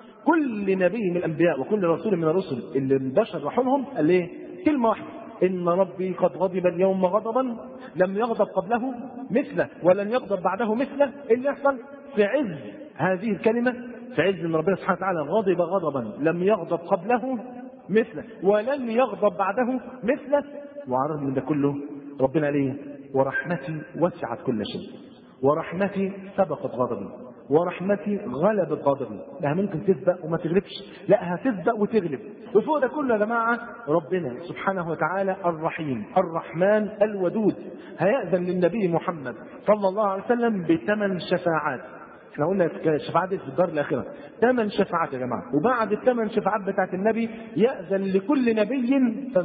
كل نبي من الانبياء وكل رسول من الرسل اللي البشر راحوا لهم قال ايه؟ كلمه واحده: ان ربي قد غضب اليوم غضبا لم يغضب قبله مثله ولن يغضب بعده مثله. اللي يحصل في عز هذه الكلمه، في عز ان ربنا سبحانه وتعالى غضب غضبا لم يغضب قبله مثله ولن يغضب بعده مثله. وعرض من ده كله ربنا ليه؟ ورحمتي وسعت كل شيء، ورحمتي سبقت غضبي، ورحمتي غلبت غضبي. لا ممكن تسبق وما تغلبش، لا هتسبق وتغلب. وفوق ده كله يا جماعه ربنا سبحانه وتعالى الرحيم الرحمن الودود هيأذن للنبي محمد صلى الله عليه وسلم بثمان شفاعات. احنا قلنا الشفاعات في الدار الاخره ثمان شفاعات يا جماعه، وبعد الثمان شفاعات بتاعت النبي يأذن لكل نبي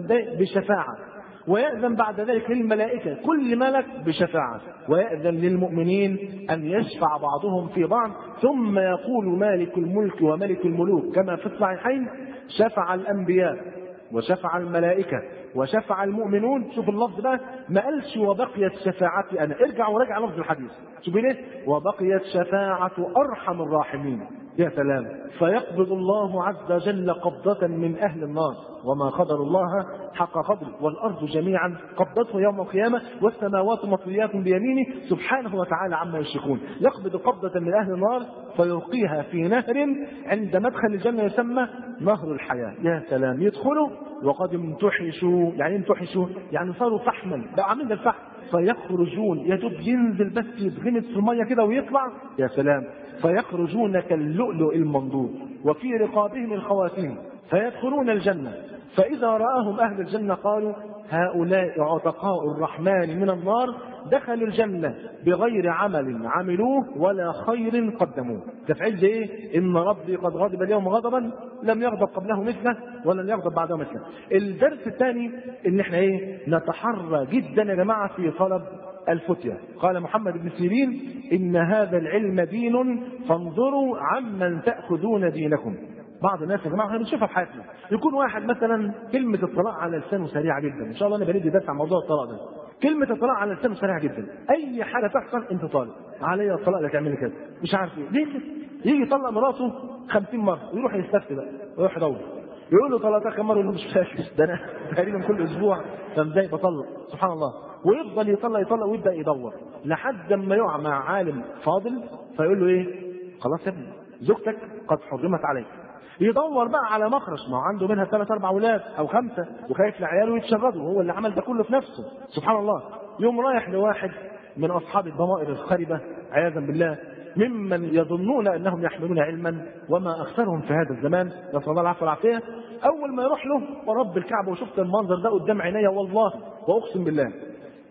بشفاعه، ويأذن بعد ذلك للملائكة كل ملك بشفاعة، ويأذن للمؤمنين أن يشفع بعضهم في بعض. ثم يقول مالك الملك وملك الملوك كما في الصحيحين: شفع الأنبياء وشفع الملائكة وشفع المؤمنون. شوف اللفظ بقى، ما قالش وبقيت شفاعتي أنا، ارجع وراجع لفظ الحديث. شوف ليه؟ وبقيت شفاعة أرحم الراحمين. يا سلام. فيقبض الله عز وجل قبضة من أهل النار وما قدر الله حق قدره، والأرض جميعا قبضته يوم القيامة والسماوات مطويات بيمينه سبحانه وتعالى عما يشركون. يقبض قبضة من أهل النار فيلقيها في نهر عند مدخل الجنة يسمى نهر الحياة. يا سلام. يدخلوا وقد امتحشوا، يعني امتحشوا يعني صاروا فحما، بقى عاملين الفحم. فيخرجون يا دوب ينزل بس يتغمس في الميه كده ويطلع. يا سلام. فيخرجون كاللؤلؤ المنضود وفي رقابهم الخواتيم فيدخلون الجنة. فإذا رآهم أهل الجنة قالوا: هؤلاء عتقاء الرحمن من النار دخلوا الجنة بغير عمل عملوه ولا خير قدموه. ده في عز ايه؟ ان ربي قد غضب اليوم غضبا لم يغضب قبله مثله ولن يغضب بعده مثله. الدرس الثاني ان احنا ايه؟ نتحرى جدا يا جماعه في طلب الفتية. قال محمد بن سيرين: ان هذا العلم دين فانظروا عمن تأخذون دينكم. بعض الناس يا جماعه احنا بنشوفها في حياتنا، يكون واحد مثلا كلمه الطلاق على لسانه سريعه جدا. ان شاء الله انا بندي درس عن موضوع الطلاق ده. كلمه الطلاق على لسانه سريعه جدا، اي حاجه تحصل انت طالق عليا الطلاق اللي تعملي كده مش عارف ايه ليه كده. يجي يطلق مراته خمسين مره ويروح يستفتي بقى ويروح يدور يقول له طلقتها كم مره؟ يقول له مش فاكر، ده انا تقريبا كل اسبوع فازاي بطلق. سبحان الله. ويفضل يطلق يطلق ويبدا يدور لحد ما يقع مع عالم فاضل فيقول له ايه؟ خلاص يا ابني زوجتك قد حرمت عليك. يدور بقى على مخرج، ما هو عنده منها ثلاث اربع اولاد او خمسه وخايف لعياله يتشردوا، هو اللي عمل ده كله في نفسه. سبحان الله. يوم رايح لواحد من اصحاب الضمائر الخربه عياذا بالله ممن يظنون انهم يحملون علما وما اكثرهم في هذا الزمان، نسال الله العفو والعافيه. اول ما يروح له ورب الكعبه وشفت المنظر ده قدام عينيا والله واقسم بالله،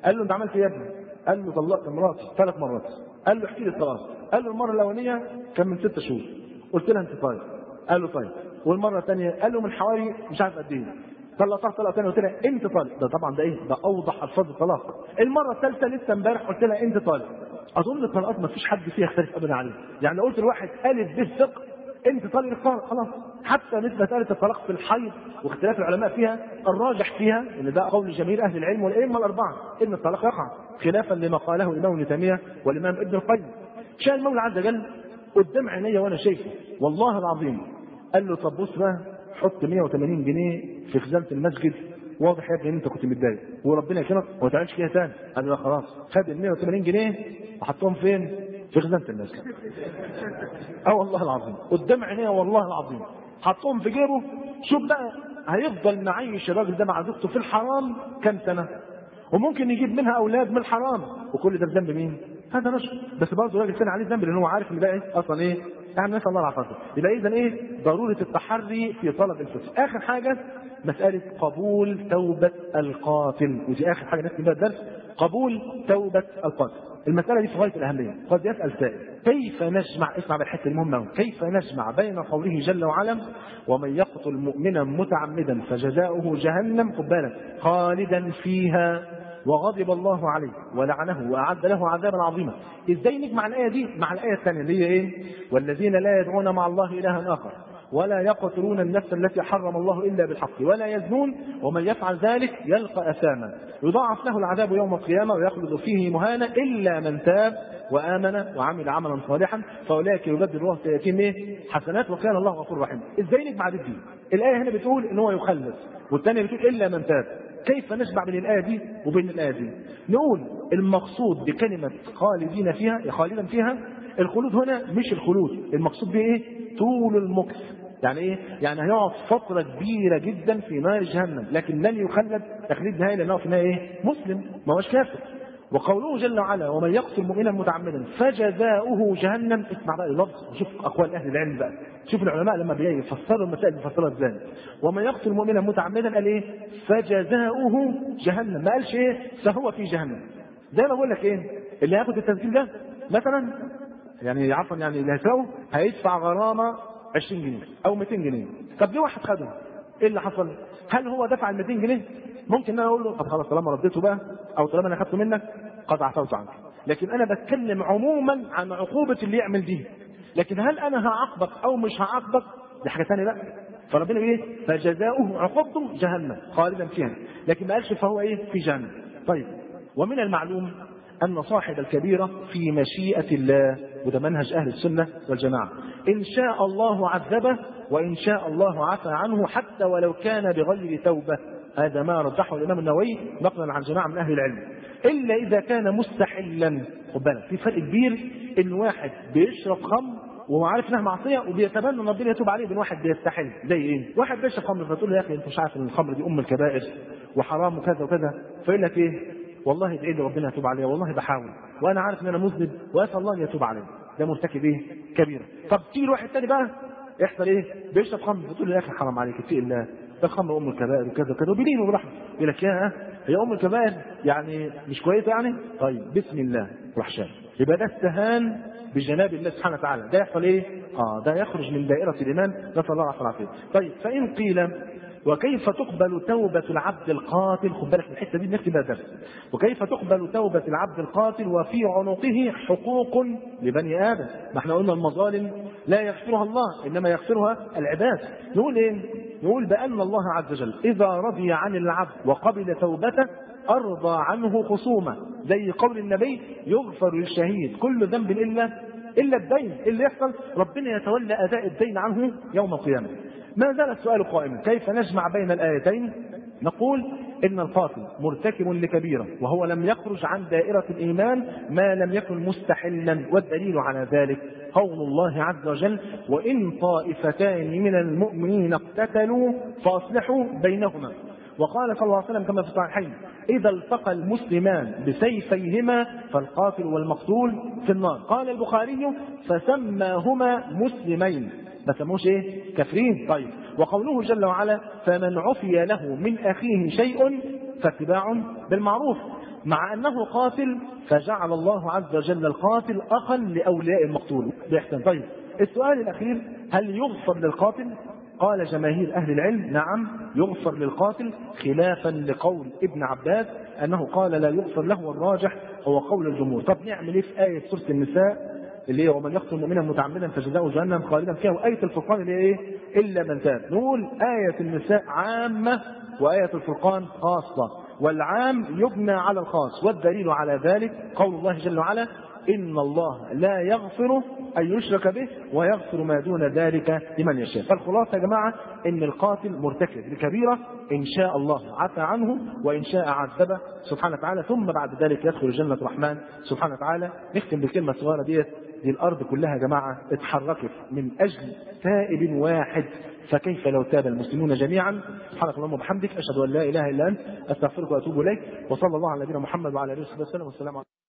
قال له انت عملت ايه يا ابني؟ قال له طلقت مراتي ثلاث مرات. قال له احكي لي الطلاق. قال له المره الاولانيه كان من ست شهور، قلت لها انت طيب. قال له طيب. والمره الثانيه قال له من حوالي مش عارف قد ايه، طلقتها طلقه ثانيه قلت لها انت طالق. ده طبعا ده ايه؟ ده اوضح الفاظ الطلاق. المره الثالثه لسه امبارح قلت لها انت طالق. اظن الطلاقات ما فيش حد فيها يختلف ابدا عليه، يعني لو قلت لواحد الف ب ثق انت طالق خلاص. حتى مثل مساله الطلاق في الحيض واختلاف العلماء فيها، الراجح فيها ان ده قول جميع اهل العلم والائمه الاربعه ان الطلاق يقع، خلافا لما قاله الامام ابن تيميه والامام ابن القيم. شاء المولى عز وجل قدام عينيا وانا شايفه والله العظيم. قال له طب بص بقى، حط مئة وثمانين جنيه في خزانه المسجد، واضح يا ابني ان انت كنت متضايق وربنا يكرمك وما تعملش فيها ثاني. قال له خلاص. خد ال مئة وثمانين جنيه وحطهم فين؟ في خزانه المسجد. اه والله العظيم قدام عينيا والله العظيم، حطهم في جيبه. شوف بقى هيفضل معيش الراجل ده مع زوجته في الحرام كام سنه، وممكن يجيب منها اولاد من الحرام، وكل ده بذنب مين؟ هذا رجل. بس برضه راجل ثاني عليه ذنب، لان هو عارف ان ده ايه اصلا ايه؟ يعني نسال الله العافيه. يبقى اذا ايه؟ ضروره التحري في طلب الفتوى. اخر حاجه مساله قبول توبه القاتل، ودي اخر حاجه نختم بها الدرس، قبول توبه القاتل. المساله دي في غايه الاهميه. قد يسال سائل كيف نجمع، اسمع بالحته المهمه، كيف نجمع بين قوله جل وعلا ومن يقتل مؤمنا متعمدا فجزاؤه جهنم قبالا خالدا فيها وغضب الله عليه ولعنه واعد له عذابا عظيما. ازاي نجمع الايه دي مع الايه الثانيه اللي هي ايه؟ والذين لا يدعون مع الله الها اخر ولا يقتلون النفس التي حرم الله الا بالحق ولا يزنون ومن يفعل ذلك يلقى اثاما يضاعف له العذاب يوم القيامه ويخلد فيه مهانا الا من تاب وامن وعمل عملا صالحا فاولئك يبدل الله سيئاتهم ايه؟ حسنات وكان الله غفور رحيم. ازاي نجمع دي؟ الايه هنا بتقول ان هو يخلد، والثانيه بتقول الا من تاب. كيف نجمع بين الآية دي وبين الآية دي؟ نقول المقصود بكلمة خالدين فيها خالدا فيها، الخلود هنا مش الخلود، المقصود به ايه؟ طول المكث. يعني ايه؟ يعني هيقعد فترة كبيرة جدا في نار جهنم، لكن لن يخلد تخليد نهائي لأنه في النهاية ايه؟ مسلم، ما هوش كافر. وقوله جل وعلا ومن يقتل مؤمنا متعمدا فجزاؤه جهنم. اسمع بقى اللفظ وشوف اقوال اهل العلم بقى، شوف العلماء لما بيفسروا المسائل بيفسروها ازاي. ومن يقتل مؤمنا متعمدا قال ايه؟ فجزاؤه جهنم، ما قالش ايه؟ فهو في جهنم. زي ما بقول لك ايه؟ اللي هياخد التسجيل ده مثلا، يعني عفوا يعني اللي هيساوي هيدفع غرامه عشرين جنيه او مئتين جنيه. طب ليه واحد خده؟ ايه اللي حصل؟ هل هو دفع ال مئتين جنيه؟ ممكن انا اقول له طب خلاص طالما رديته بقى او طالما انا اخذته منك قد عفوت عنك. لكن انا بتكلم عموما عن عقوبه اللي يعمل دي. لكن هل انا هعاقبك او مش هعاقبك دي حاجه ثانيه بقى. فربنا بيقول ايه؟ فجزاؤه عقوبته جهنم خالدا فيها، لكن ما قالش فهو ايه؟ في جهنم. طيب ومن المعلوم ان صاحب الكبيره في مشيئه الله، وده منهج اهل السنه والجماعه، ان شاء الله عذبه وان شاء الله عفى عنه حتى ولو كان بغير توبه. هذا ما رجحه الامام النووي نقلا عن جماعه من اهل العلم. الا اذا كان مستحلا. خد بالك في فرق كبير ان واحد بيشرب خمر وهو عارف انها معصيه وبيتمنى ان ربنا يتوب عليه، بين واحد بيستحل. زي ايه؟ واحد بيشرب خمر فتقول له يا اخي انت مش عارف ان الخمر دي ام الكبائر وحرام وكذا وكذا، فيقول لك ايه؟ والله ادعي لي ربنا يتوب عليه، والله بحاول وانا عارف ان انا مذنب واسال الله ان يتوب عليه. ده مرتكب ايه؟ كبيره. طب تيجي واحد ثاني بقى يحصل ايه؟ بيشرب خمر فتقول له يا اخي حرام عليك اتقي الله، ده الخمر ام الكبائر وكذا وكذا وبيلين وبرحمه. يقول لك يا هي ام الكبائر يعني مش كويسه يعني؟ طيب بسم الله روح شاب. يبقى ده استهان بجناب الله سبحانه وتعالى. ده يحصل ايه؟ اه ده يخرج من دائره الايمان، نسال الله العافيه. طيب فان قيل وكيف تقبل توبة العبد القاتل؟ خد بالك من الحته دي نكتب درس. وكيف تقبل توبة العبد القاتل وفي عنقه حقوق لبني ادم؟ ما احنا قلنا المظالم لا يغفرها الله انما يغفرها العباد. نقول ايه؟ نقول بان الله عز وجل اذا رضي عن العبد وقبل توبته ارضى عنه خصومه، زي قول النبي يغفر للشهيد كل ذنب الا الا الدين. اللي يحصل ربنا يتولى اداء الدين عنه يوم القيامه. ما زال السؤال قائما، كيف نجمع بين الآيتين؟ نقول إن القاتل مرتكب لكبيرة وهو لم يخرج عن دائرة الإيمان ما لم يكن مستحلا، والدليل على ذلك قول الله عز وجل وإن طائفتان من المؤمنين اقتتلوا فأصلحوا بينهما. وقال صلى الله عليه وسلم كما في الصحيحين إذا التقى المسلمان بسيفيهما فالقاتل والمقتول في النار. قال البخاري فسماهما مسلمين، ما سموش ايه؟ كافرين. طيب وقوله جل وعلا فمن عفي له من اخيه شيء فاتباع بالمعروف. مع أنه قاتل فجعل الله عز وجل القاتل أخا لأولياء المقتول بإحسان. طيب السؤال الأخير، هل يغفر للقاتل؟ قال جماهير أهل العلم نعم يغفر للقاتل، خلافا لقول ابن عباس أنه قال لا يغفر له، والراجح هو قول الجمهور. طب نعمل إيه في آية سورة النساء اللي هي ومن يقتل مؤمنا متعمدا فجزاؤه جهنم خالدا فيها، وآية الفرقان اللي هي إيه إلا من تاب؟ نقول آية النساء عامة وآية الفرقان خاصة، والعام يبنى على الخاص، والدليل على ذلك قول الله جل وعلا إن الله لا يغفر أن يشرك به ويغفر ما دون ذلك لمن يشاء. فالخلاصة يا جماعة إن القاتل مرتكب لكبيرة إن شاء الله عفى عنه وإن شاء عذبه سبحانه وتعالى، ثم بعد ذلك يدخل جنة الرحمن سبحانه وتعالى. نختم بالكلمة الصغيرة ديت، دي الأرض كلها يا جماعة اتحركت من أجل تائب واحد، فكيف لو تاب المسلمون جميعا؟ سبحانك اللهم وبحمدك أشهد أن لا إله إلا أنت أستغفرك وأتوب إليك، وصلى الله على نبينا محمد وعلى آله وصحبه وسلم، والسلام عليكم.